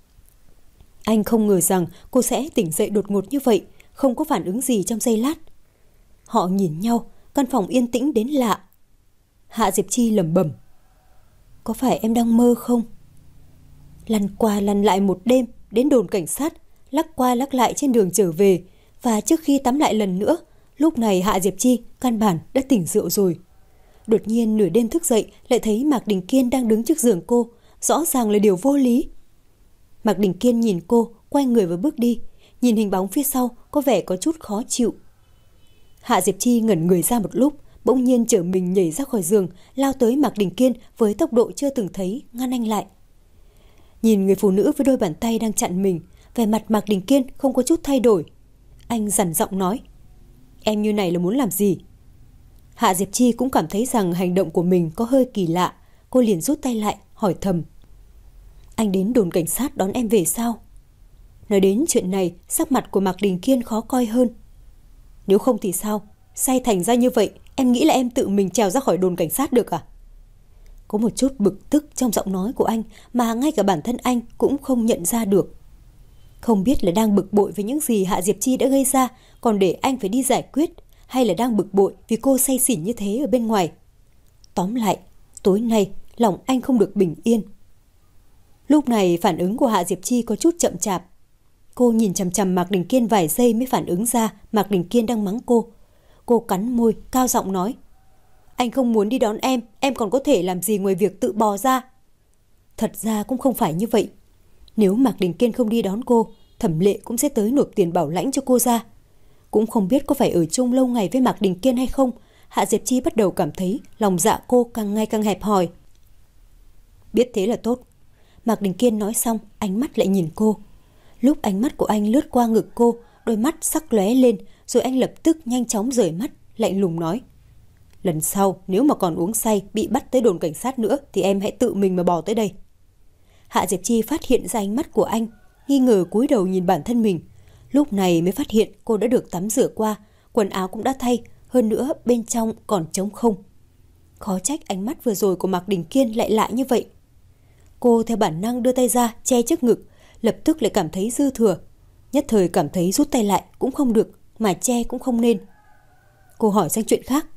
Anh không ngờ rằng cô sẽ tỉnh dậy đột ngột như vậy, không có phản ứng gì trong giây lát. Họ nhìn nhau, căn phòng yên tĩnh đến lạ. Hạ Diệp Chi lẩm bẩm, có phải em đang mơ không? Lăn qua lăn lại một đêm, đến đồn cảnh sát, lắc qua lắc lại trên đường trở về, và trước khi tắm lại lần nữa, lúc này Hạ Diệp Chi căn bản đã tỉnh rượu rồi. Đột nhiên nửa đêm thức dậy lại thấy Mạc Đình Kiên đang đứng trước giường cô, rõ ràng là điều vô lý. Mạc Đình Kiên nhìn cô, quay người và bước đi, nhìn hình bóng phía sau có vẻ có chút khó chịu. Hạ Diệp Chi ngẩn người ra một lúc, bỗng nhiên trở mình nhảy ra khỏi giường, lao tới Mạc Đình Kiên với tốc độ chưa từng thấy, ngăn anh lại. Nhìn người phụ nữ với đôi bàn tay đang chặn mình, vẻ mặt Mạc Đình Kiên không có chút thay đổi. Anh dằn giọng nói, em như này là muốn làm gì? Hạ Diệp Chi cũng cảm thấy rằng hành động của mình có hơi kỳ lạ. Cô liền rút tay lại, hỏi thầm. Anh đến đồn cảnh sát đón em về sao? Nói đến chuyện này, sắc mặt của Mạc Đình Kiên khó coi hơn. Nếu không thì sao? Say thành ra như vậy, em nghĩ là em tự mình trèo ra khỏi đồn cảnh sát được à? Có một chút bực tức trong giọng nói của anh mà ngay cả bản thân anh cũng không nhận ra được. Không biết là đang bực bội với những gì Hạ Diệp Chi đã gây ra, còn để anh phải đi giải quyết, hay là đang bực bội vì cô say xỉn như thế ở bên ngoài. Tóm lại, tối nay lòng anh không được bình yên. Lúc này phản ứng của Hạ Diệp Chi có chút chậm chạp. Cô nhìn chằm chằm Mạc Đình Kiên vài giây mới phản ứng ra Mạc Đình Kiên đang mắng cô. Cô cắn môi, cao giọng nói. Anh không muốn đi đón em, em còn có thể làm gì ngoài việc tự bò ra? Thật ra cũng không phải như vậy. Nếu Mạc Đình Kiên không đi đón cô, Thẩm Lệ cũng sẽ tới nộp tiền bảo lãnh cho cô ra. Cũng không biết có phải ở chung lâu ngày với Mạc Đình Kiên hay không, Hạ Diệp Chi bắt đầu cảm thấy lòng dạ cô càng ngày càng hẹp hòi. Biết thế là tốt. Mạc Đình Kiên nói xong, ánh mắt lại nhìn cô. Lúc ánh mắt của anh lướt qua ngực cô, đôi mắt sắc lóe lên, rồi anh lập tức nhanh chóng rời mắt, lạnh lùng nói. Lần sau, nếu mà còn uống say, bị bắt tới đồn cảnh sát nữa, thì em hãy tự mình mà bò tới đây. Hạ Diệp Chi phát hiện ra ánh mắt của anh, nghi ngờ cúi đầu nhìn bản thân mình. Lúc này mới phát hiện cô đã được tắm rửa qua, quần áo cũng đã thay, hơn nữa bên trong còn trống không. Khó trách ánh mắt vừa rồi của Mạc Đình Kiên lại lạ như vậy. Cô theo bản năng đưa tay ra che trước ngực, lập tức lại cảm thấy dư thừa. Nhất thời cảm thấy rút tay lại cũng không được, mà che cũng không nên. Cô hỏi sang chuyện khác.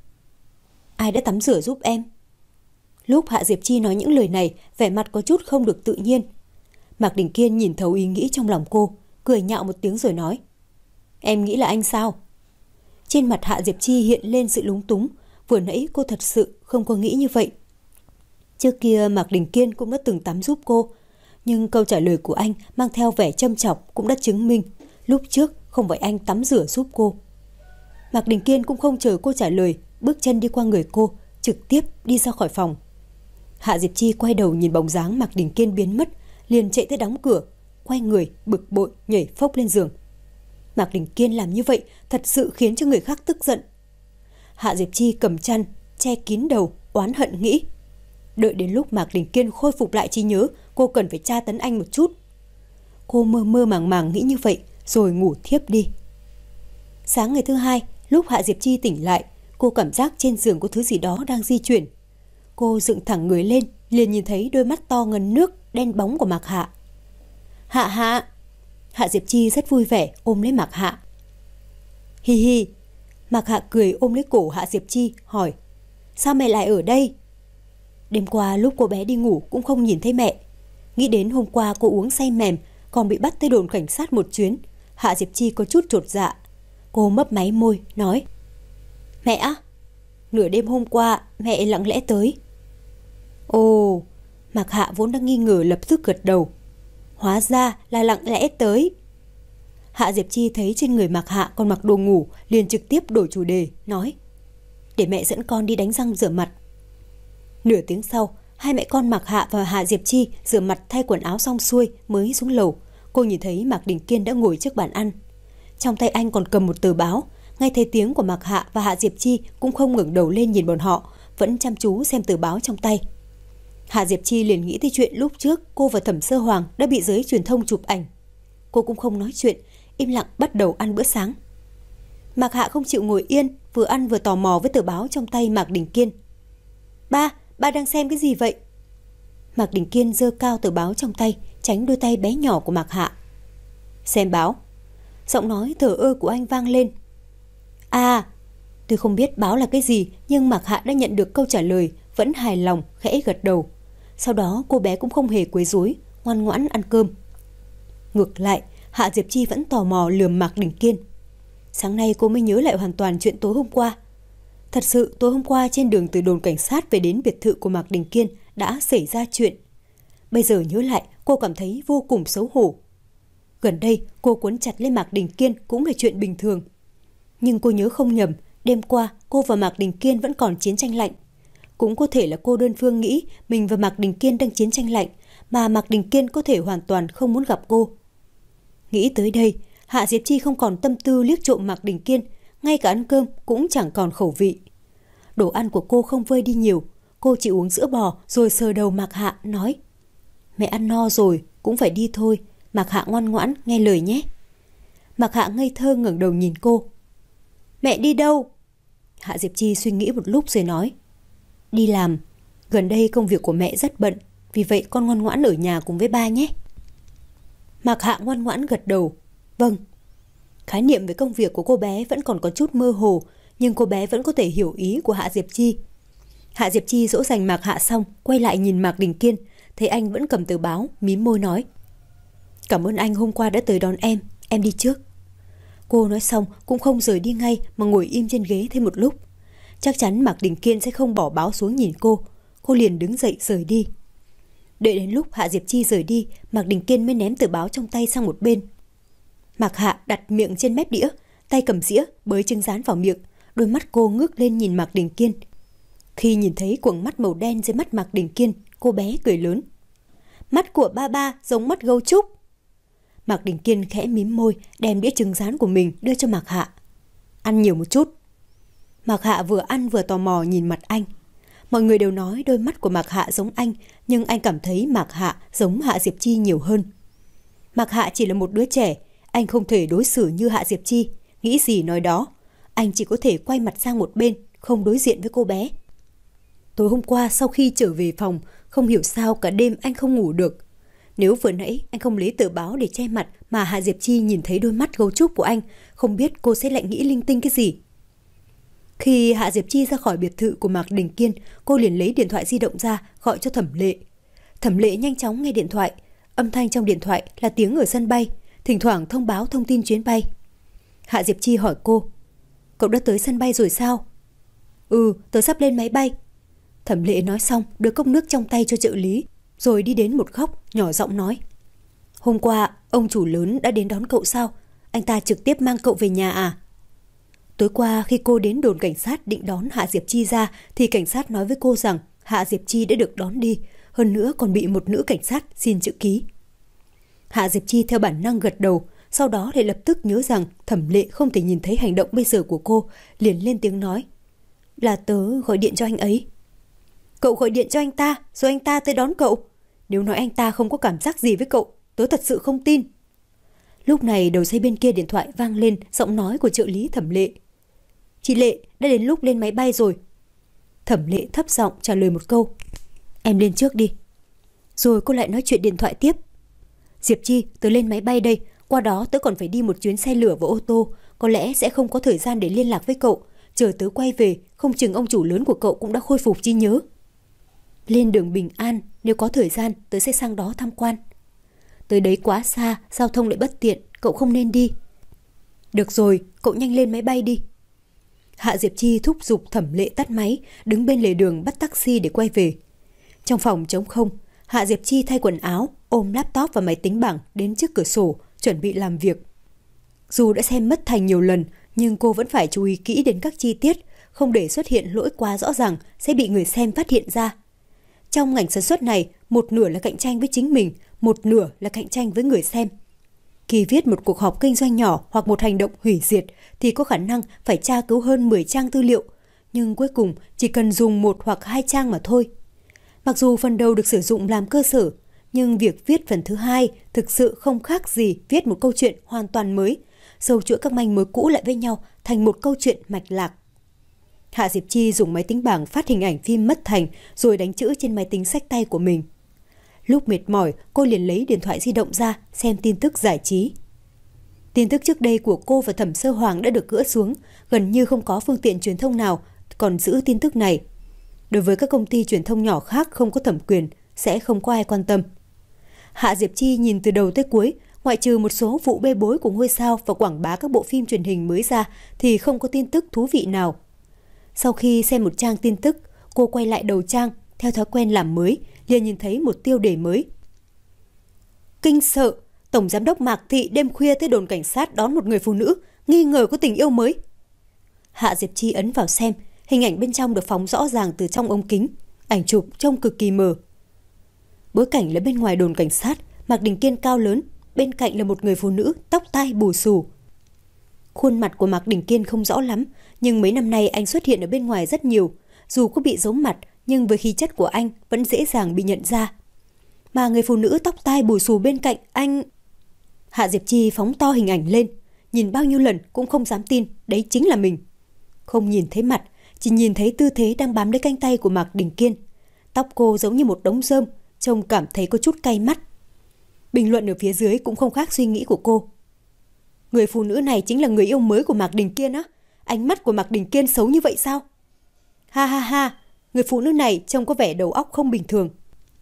Ai đã tắm rửa giúp em? Lúc Hạ Diệp Chi nói những lời này, vẻ mặt có chút không được tự nhiên. Mạc Đình Kiên nhìn thấu ý nghĩ trong lòng cô, cười nhạo một tiếng rồi nói. Em nghĩ là anh sao? Trên mặt Hạ Diệp Chi hiện lên sự lúng túng. Vừa nãy cô thật sự không có nghĩ như vậy. Trước kia Mạc Đình Kiên cũng đã từng tắm giúp cô, nhưng câu trả lời của anh mang theo vẻ châm chọc cũng đã chứng minh lúc trước không phải anh tắm rửa giúp cô. Mạc Đình Kiên cũng không chờ cô trả lời, bước chân đi qua người cô, trực tiếp đi ra khỏi phòng. Hạ Diệp Chi quay đầu nhìn bóng dáng Mạc Đình Kiên biến mất, liền chạy tới đóng cửa, quay người bực bội nhảy phốc lên giường. Mạc Đình Kiên làm như vậy thật sự khiến cho người khác tức giận. Hạ Diệp Chi cầm chăn che kín đầu, oán hận nghĩ. Đợi đến lúc Mạc Đình Kiên khôi phục lại trí nhớ, cô cần phải tra tấn anh một chút. Cô mơ mơ màng màng nghĩ như vậy, rồi ngủ thiếp đi. Sáng ngày thứ hai, lúc Hạ Diệp Chi tỉnh lại, cô cảm giác trên giường có thứ gì đó đang di chuyển. Cô dựng thẳng người lên, liền nhìn thấy đôi mắt to ngấn nước, đen bóng của Mạc Hạ. Hạ Hạ! Hạ Diệp Chi rất vui vẻ ôm lấy Mạc Hạ. Hi hi! Mạc Hạ cười ôm lấy cổ Hạ Diệp Chi, hỏi. Sao mẹ lại ở đây? Đêm qua lúc cô bé đi ngủ cũng không nhìn thấy mẹ. Nghĩ đến hôm qua cô uống say mềm, còn bị bắt tới đồn cảnh sát một chuyến, Hạ Diệp Chi có chút chột dạ. Cô mấp máy môi, nói. Mẹ á? Nửa đêm hôm qua mẹ lặng lẽ tới. Ồ! Mạc Hạ vốn đang nghi ngờ lập tức gật đầu. Hóa ra là lặng lẽ tới. Hạ Diệp Chi thấy trên người Mạc Hạ còn mặc đồ ngủ, liền trực tiếp đổi chủ đề, nói. Để mẹ dẫn con đi đánh răng rửa mặt. Nửa tiếng sau, hai mẹ con Mạc Hạ và Hạ Diệp Chi rửa mặt thay quần áo xong xuôi mới xuống lầu. Cô nhìn thấy Mạc Đình Kiên đã ngồi trước bàn ăn. Trong tay anh còn cầm một tờ báo. Ngay thấy tiếng của Mạc Hạ và Hạ Diệp Chi cũng không ngẩng đầu lên nhìn bọn họ, vẫn chăm chú xem tờ báo trong tay. Hạ Diệp Chi liền nghĩ tới chuyện lúc trước cô và Thẩm Sơ Hoàng đã bị giới truyền thông chụp ảnh. Cô cũng không nói chuyện, im lặng bắt đầu ăn bữa sáng. Mạc Hạ không chịu ngồi yên, vừa ăn vừa tò mò với tờ báo trong tay Mạc Đình Kiên. Ba, ba đang xem cái gì vậy? Mạc Đình Kiên giơ cao tờ báo trong tay, tránh đôi tay bé nhỏ của Mạc Hạ. Xem báo. Giọng nói thờ ơ của anh vang lên. À, tôi không biết báo là cái gì, nhưng Mạc Hạ đã nhận được câu trả lời, vẫn hài lòng, khẽ gật đầu. Sau đó cô bé cũng không hề quấy rối, ngoan ngoãn ăn cơm. Ngược lại, Hạ Diệp Chi vẫn tò mò lườm Mạc Đình Kiên. Sáng nay cô mới nhớ lại hoàn toàn chuyện tối hôm qua. Thật sự tối hôm qua trên đường từ đồn cảnh sát về đến biệt thự của Mạc Đình Kiên đã xảy ra chuyện. Bây giờ nhớ lại cô cảm thấy vô cùng xấu hổ. Gần đây cô quấn chặt lên Mạc Đình Kiên cũng là chuyện bình thường. Nhưng cô nhớ không nhầm, đêm qua cô và Mạc Đình Kiên vẫn còn chiến tranh lạnh. Cũng có thể là cô đơn phương nghĩ mình và Mạc Đình Kiên đang chiến tranh lạnh, mà Mạc Đình Kiên có thể hoàn toàn không muốn gặp cô. Nghĩ tới đây, Hạ Diệp Chi không còn tâm tư liếc trộm Mạc Đình Kiên, ngay cả ăn cơm cũng chẳng còn khẩu vị. Đồ ăn của cô không vơi đi nhiều. Cô chỉ uống sữa bò rồi sờ đầu Mạc Hạ nói: Mẹ ăn no rồi, cũng phải đi thôi. Mạc Hạ ngoan ngoãn nghe lời nhé. Mạc Hạ ngây thơ ngẩng đầu nhìn cô. Mẹ đi đâu? Hạ Diệp Chi suy nghĩ một lúc rồi nói: Đi làm. Gần đây công việc của mẹ rất bận, vì vậy con ngoan ngoãn ở nhà cùng với ba nhé. Mạc Hạ ngoan ngoãn gật đầu. Vâng. Khái niệm về công việc của cô bé vẫn còn có chút mơ hồ, nhưng cô bé vẫn có thể hiểu ý của Hạ Diệp Chi. Hạ Diệp Chi dỗ dành Mạc Hạ xong, quay lại nhìn Mạc Đình Kiên, thấy anh vẫn cầm tờ báo, mím môi nói: Cảm ơn anh hôm qua đã tới đón em, em đi trước. Cô nói xong cũng không rời đi ngay mà ngồi im trên ghế thêm một lúc. Chắc chắn Mạc Đình Kiên sẽ không bỏ báo xuống nhìn cô. Cô liền đứng dậy rời đi. Đợi đến lúc Hạ Diệp Chi rời đi, Mạc Đình Kiên mới ném tờ báo trong tay sang một bên. Mạc Hạ đặt miệng trên mép đĩa, tay cầm dĩa bới trứng rán vào miệng. Đôi mắt cô ngước lên nhìn Mạc Đình Kiên. Khi nhìn thấy quầng mắt màu đen dưới mắt Mạc Đình Kiên, cô bé cười lớn. Mắt của ba ba giống mắt gấu trúc. Mạc Đình Kiên khẽ mím môi, đem đĩa trứng rán của mình đưa cho Mạc Hạ. Ăn nhiều một chút. Mạc Hạ vừa ăn vừa tò mò nhìn mặt anh. Mọi người đều nói đôi mắt của Mạc Hạ giống anh, nhưng anh cảm thấy Mạc Hạ giống Hạ Diệp Chi nhiều hơn. Mạc Hạ chỉ là một đứa trẻ, anh không thể đối xử như Hạ Diệp Chi, nghĩ gì nói đó. Anh chỉ có thể quay mặt sang một bên, không đối diện với cô bé. Tối hôm qua sau khi trở về phòng, không hiểu sao cả đêm anh không ngủ được. Nếu vừa nãy anh không lấy tờ báo để che mặt mà Hạ Diệp Chi nhìn thấy đôi mắt gấu trúc của anh, không biết cô sẽ lại nghĩ linh tinh cái gì. Khi Hạ Diệp Chi ra khỏi biệt thự của Mạc Đình Kiên, cô liền lấy điện thoại di động ra gọi cho Thẩm Lệ. Thẩm Lệ nhanh chóng nghe điện thoại. Âm thanh trong điện thoại là tiếng ở sân bay, thỉnh thoảng thông báo thông tin chuyến bay. Hạ Diệp Chi hỏi cô: Cậu đã tới sân bay rồi sao? Ừ, tớ sắp lên máy bay. Thẩm Lệ nói xong đưa cốc nước trong tay cho trợ lý, rồi đi đến một góc nhỏ giọng nói: Hôm qua ông chủ lớn đã đến đón cậu sao? Anh ta trực tiếp mang cậu về nhà à? Tối qua khi cô đến đồn cảnh sát định đón Hạ Diệp Chi ra, thì cảnh sát nói với cô rằng Hạ Diệp Chi đã được đón đi, hơn nữa còn bị một nữ cảnh sát xin chữ ký. Hạ Diệp Chi theo bản năng gật đầu, sau đó lại lập tức nhớ rằng Thẩm Lệ không thể nhìn thấy hành động bây giờ của cô, liền lên tiếng nói: Là tớ gọi điện cho anh ấy. Cậu gọi điện cho anh ta, rồi anh ta tới đón cậu. Nếu nói anh ta không có cảm giác gì với cậu, tớ thật sự không tin. Lúc này đầu dây bên kia điện thoại vang lên giọng nói của trợ lý Thẩm Lệ. Chị Lệ, đã đến lúc lên máy bay rồi. Thẩm Lệ thấp giọng trả lời một câu: Em lên trước đi. Rồi cô lại nói chuyện điện thoại tiếp: Diệp Chi, tớ lên máy bay đây, qua đó tớ còn phải đi một chuyến xe lửa và ô tô, có lẽ sẽ không có thời gian để liên lạc với cậu. Chờ tớ quay về, không chừng ông chủ lớn của cậu cũng đã khôi phục trí nhớ. Lên đường bình an, nếu có thời gian tớ sẽ sang đó tham quan. Tới đấy quá xa, giao thông lại bất tiện, cậu không nên đi. Được rồi, cậu nhanh lên máy bay đi. Hạ Diệp Chi thúc giục Thẩm Lệ tắt máy, đứng bên lề đường bắt taxi để quay về. Trong phòng trống không, Hạ Diệp Chi thay quần áo, ôm laptop và máy tính bảng đến trước cửa sổ, chuẩn bị làm việc. Dù đã xem Mất Thành nhiều lần, nhưng cô vẫn phải chú ý kỹ đến các chi tiết, không để xuất hiện lỗi quá rõ ràng sẽ bị người xem phát hiện ra. Trong ngành sản xuất này, một nửa là cạnh tranh với chính mình, một nửa là cạnh tranh với người xem. Khi viết một cuộc họp kinh doanh nhỏ hoặc một hành động hủy diệt thì có khả năng phải tra cứu hơn mười trang tư liệu, nhưng cuối cùng chỉ cần dùng một hoặc hai trang mà thôi. Mặc dù phần đầu được sử dụng làm cơ sở, nhưng việc viết phần thứ hai thực sự không khác gì viết một câu chuyện hoàn toàn mới, sâu chuỗi các manh mối cũ lại với nhau thành một câu chuyện mạch lạc. Hạ Diệp Chi dùng máy tính bảng phát hình ảnh phim Mất Thành rồi đánh chữ trên máy tính xách tay của mình. Lúc mệt mỏi, cô liền lấy điện thoại di động ra xem tin tức giải trí. Tin tức trước đây của cô và Thẩm Sơ Hoàng đã được gỡ xuống, gần như không có phương tiện truyền thông nào còn giữ tin tức này. Đối với các công ty truyền thông nhỏ khác không có thẩm quyền, sẽ không có ai quan tâm. Hạ Diệp Chi nhìn từ đầu tới cuối, ngoại trừ một số vụ bê bối của ngôi sao và quảng bá các bộ phim truyền hình mới ra thì không có tin tức thú vị nào. Sau khi xem một trang tin tức, cô quay lại đầu trang, theo thói quen làm mới, liền nhìn thấy một tiêu đề mới. Kinh sợ, Tổng Giám đốc Mạc Thị đêm khuya tới đồn cảnh sát đón một người phụ nữ, nghi ngờ có tình yêu mới. Hạ Diệp Chi ấn vào xem, hình ảnh bên trong được phóng rõ ràng từ trong ống kính, ảnh chụp trông cực kỳ mờ. Bối cảnh là bên ngoài đồn cảnh sát, Mạc Đình Kiên cao lớn, bên cạnh là một người phụ nữ tóc tai bù xù. Khuôn mặt của Mạc Đình Kiên không rõ lắm, nhưng mấy năm nay anh xuất hiện ở bên ngoài rất nhiều. Dù có bị giấu mặt, nhưng với khí chất của anh vẫn dễ dàng bị nhận ra. Mà người phụ nữ tóc tai bù xù bên cạnh anh... Hạ Diệp Chi phóng to hình ảnh lên, nhìn bao nhiêu lần cũng không dám tin đấy chính là mình. Không nhìn thấy mặt, chỉ nhìn thấy tư thế đang bám lấy cánh tay của Mạc Đình Kiên. Tóc cô giống như một đống rơm, trông cảm thấy có chút cay mắt. Bình luận ở phía dưới cũng không khác suy nghĩ của cô. Người phụ nữ này chính là người yêu mới của Mạc Đình Kiên á? Ánh mắt của Mạc Đình Kiên xấu như vậy sao? Ha ha ha, người phụ nữ này trông có vẻ đầu óc không bình thường.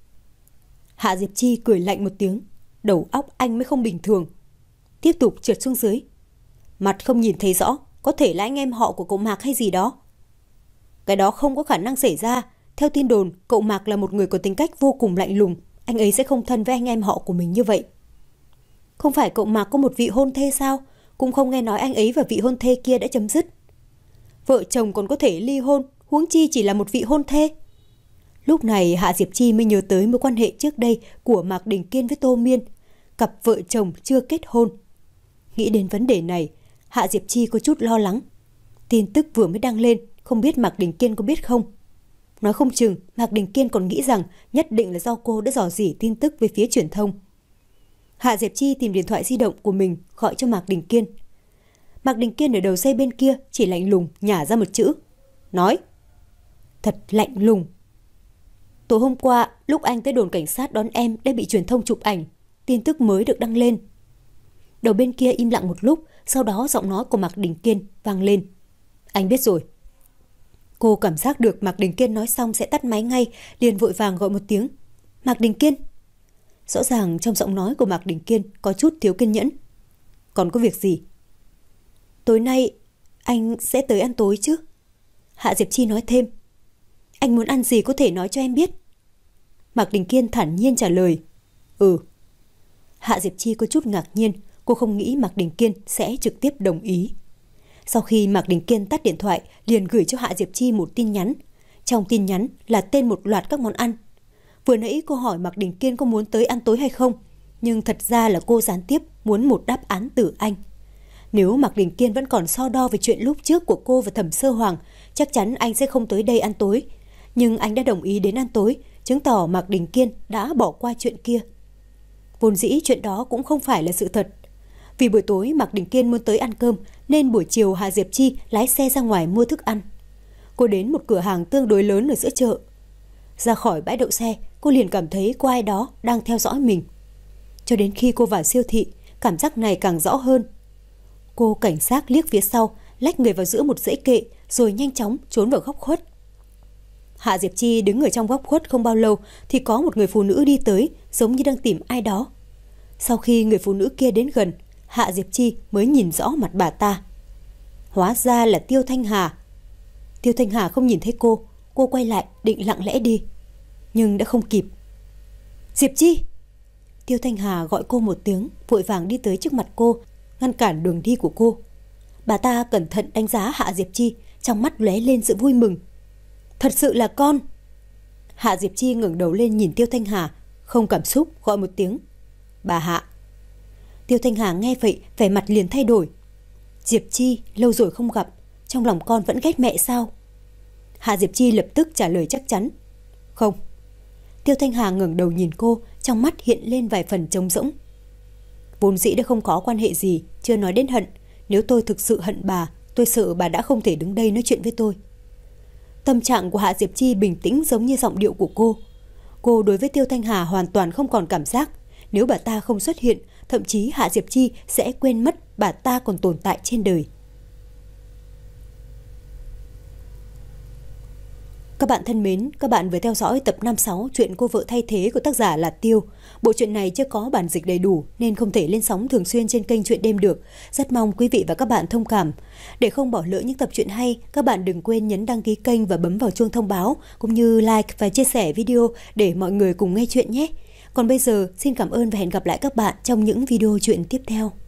Hạ Diệp Chi cười lạnh một tiếng. Đầu óc anh mới không bình thường. Tiếp tục trượt xuống dưới. Mặt không nhìn thấy rõ, có thể là anh em họ của cậu Mạc hay gì đó. Cái đó không có khả năng xảy ra. Theo tin đồn, cậu Mạc là một người có tính cách vô cùng lạnh lùng. Anh ấy sẽ không thân với anh em họ của mình như vậy. Không phải cậu Mạc có một vị hôn thê sao? Cũng không nghe nói anh ấy và vị hôn thê kia đã chấm dứt. Vợ chồng còn có thể ly hôn, huống chi chỉ là một vị hôn thê. Lúc này Hạ Diệp Chi mới nhớ tới mối quan hệ trước đây của Mạc Đình Kiên với Tô Miên. Cặp vợ chồng chưa kết hôn. Nghĩ đến vấn đề này, Hạ Diệp Chi có chút lo lắng. Tin tức vừa mới đăng lên, không biết Mạc Đình Kiên có biết không? Nói không chừng Mạc Đình Kiên còn nghĩ rằng nhất định là do cô đã dò dỉ tin tức về phía truyền thông. Hạ Diệp Chi tìm điện thoại di động của mình gọi cho Mạc Đình Kiên. Mạc Đình Kiên ở đầu dây bên kia chỉ lạnh lùng nhả ra một chữ. Nói. Thật lạnh lùng. Tối hôm qua, lúc anh tới đồn cảnh sát đón em đã bị truyền thông chụp ảnh. Tin tức mới được đăng lên. Đầu bên kia im lặng một lúc, sau đó giọng nói của Mạc Đình Kiên vang lên. Anh biết rồi. Cô cảm giác được Mạc Đình Kiên nói xong sẽ tắt máy ngay, liền vội vàng gọi một tiếng. Mạc Đình Kiên. Rõ ràng trong giọng nói của Mạc Đình Kiên có chút thiếu kiên nhẫn. Còn có việc gì? Tối nay anh sẽ tới ăn tối chứ? Hạ Diệp Chi nói thêm. Anh muốn ăn gì có thể nói cho em biết. Mạc Đình Kiên thản nhiên trả lời. Ừ. Hạ Diệp Chi có chút ngạc nhiên. Cô không nghĩ Mạc Đình Kiên sẽ trực tiếp đồng ý. Sau khi Mạc Đình Kiên tắt điện thoại, liền gửi cho Hạ Diệp Chi một tin nhắn. Trong tin nhắn là tên một loạt các món ăn. Vừa nãy cô hỏi Mạc Đình Kiên có muốn tới ăn tối hay không, nhưng thật ra là cô gián tiếp muốn một đáp án từ anh. Nếu Mạc Đình Kiên vẫn còn so đo về chuyện lúc trước của cô và Thẩm Sơ Hoàng, chắc chắn anh sẽ không tới đây ăn tối. Nhưng anh đã đồng ý đến ăn tối, chứng tỏ Mạc Đình Kiên đã bỏ qua chuyện kia. Vốn dĩ chuyện đó cũng không phải là sự thật. Vì buổi tối Mạc Đình Kiên muốn tới ăn cơm, nên buổi chiều Hạ Diệp Chi lái xe ra ngoài mua thức ăn. Cô đến một cửa hàng tương đối lớn ở giữa chợ. Ra khỏi bãi đậu xe, cô liền cảm thấy có ai đó đang theo dõi mình. Cho đến khi cô vào siêu thị, cảm giác này càng rõ hơn. Cô cảnh giác liếc phía sau, lách người vào giữa một dãy kệ, rồi nhanh chóng trốn vào góc khuất. Hạ Diệp Chi đứng ở trong góc khuất không bao lâu thì có một người phụ nữ đi tới, giống như đang tìm ai đó. Sau khi người phụ nữ kia đến gần, Hạ Diệp Chi mới nhìn rõ mặt bà ta. Hóa ra là Tiêu Thanh Hà. Tiêu Thanh Hà không nhìn thấy cô, cô quay lại định lặng lẽ đi, nhưng đã không kịp. Diệp Chi! Tiêu Thanh Hà gọi cô một tiếng, vội vàng đi tới trước mặt cô, ngăn cản đường đi của cô. Bà ta cẩn thận đánh giá Hạ Diệp Chi, trong mắt lóe lên sự vui mừng. Thật sự là con! Hạ Diệp Chi ngẩng đầu lên nhìn Tiêu Thanh Hà, không cảm xúc gọi một tiếng. Bà Hạ! Tiêu Thanh Hà nghe vậy, vẻ mặt liền thay đổi. Diệp Chi, lâu rồi không gặp, trong lòng con vẫn ghét mẹ sao? Hạ Diệp Chi lập tức trả lời chắc chắn. Không. Tiêu Thanh Hà ngẩng đầu nhìn cô, trong mắt hiện lên vài phần trống rỗng. Vốn dĩ đã không có quan hệ gì, chưa nói đến hận. Nếu tôi thực sự hận bà, tôi sợ bà đã không thể đứng đây nói chuyện với tôi. Tâm trạng của Hạ Diệp Chi bình tĩnh giống như giọng điệu của cô. Cô đối với Tiêu Thanh Hà hoàn toàn không còn cảm giác. Nếu bà ta không xuất hiện, thậm chí Hạ Diệp Chi sẽ quên mất bà ta còn tồn tại trên đời. Các bạn thân mến, các bạn vừa theo dõi tập năm sáu chuyện Cô vợ thay thế của tác giả là Tiêu. Bộ truyện này chưa có bản dịch đầy đủ nên không thể lên sóng thường xuyên trên kênh Truyện Đêm được. Rất mong quý vị và các bạn thông cảm. Để không bỏ lỡ những tập truyện hay, các bạn đừng quên nhấn đăng ký kênh và bấm vào chuông thông báo, cũng như like và chia sẻ video để mọi người cùng nghe chuyện nhé. Còn bây giờ, xin cảm ơn và hẹn gặp lại các bạn trong những video truyện tiếp theo.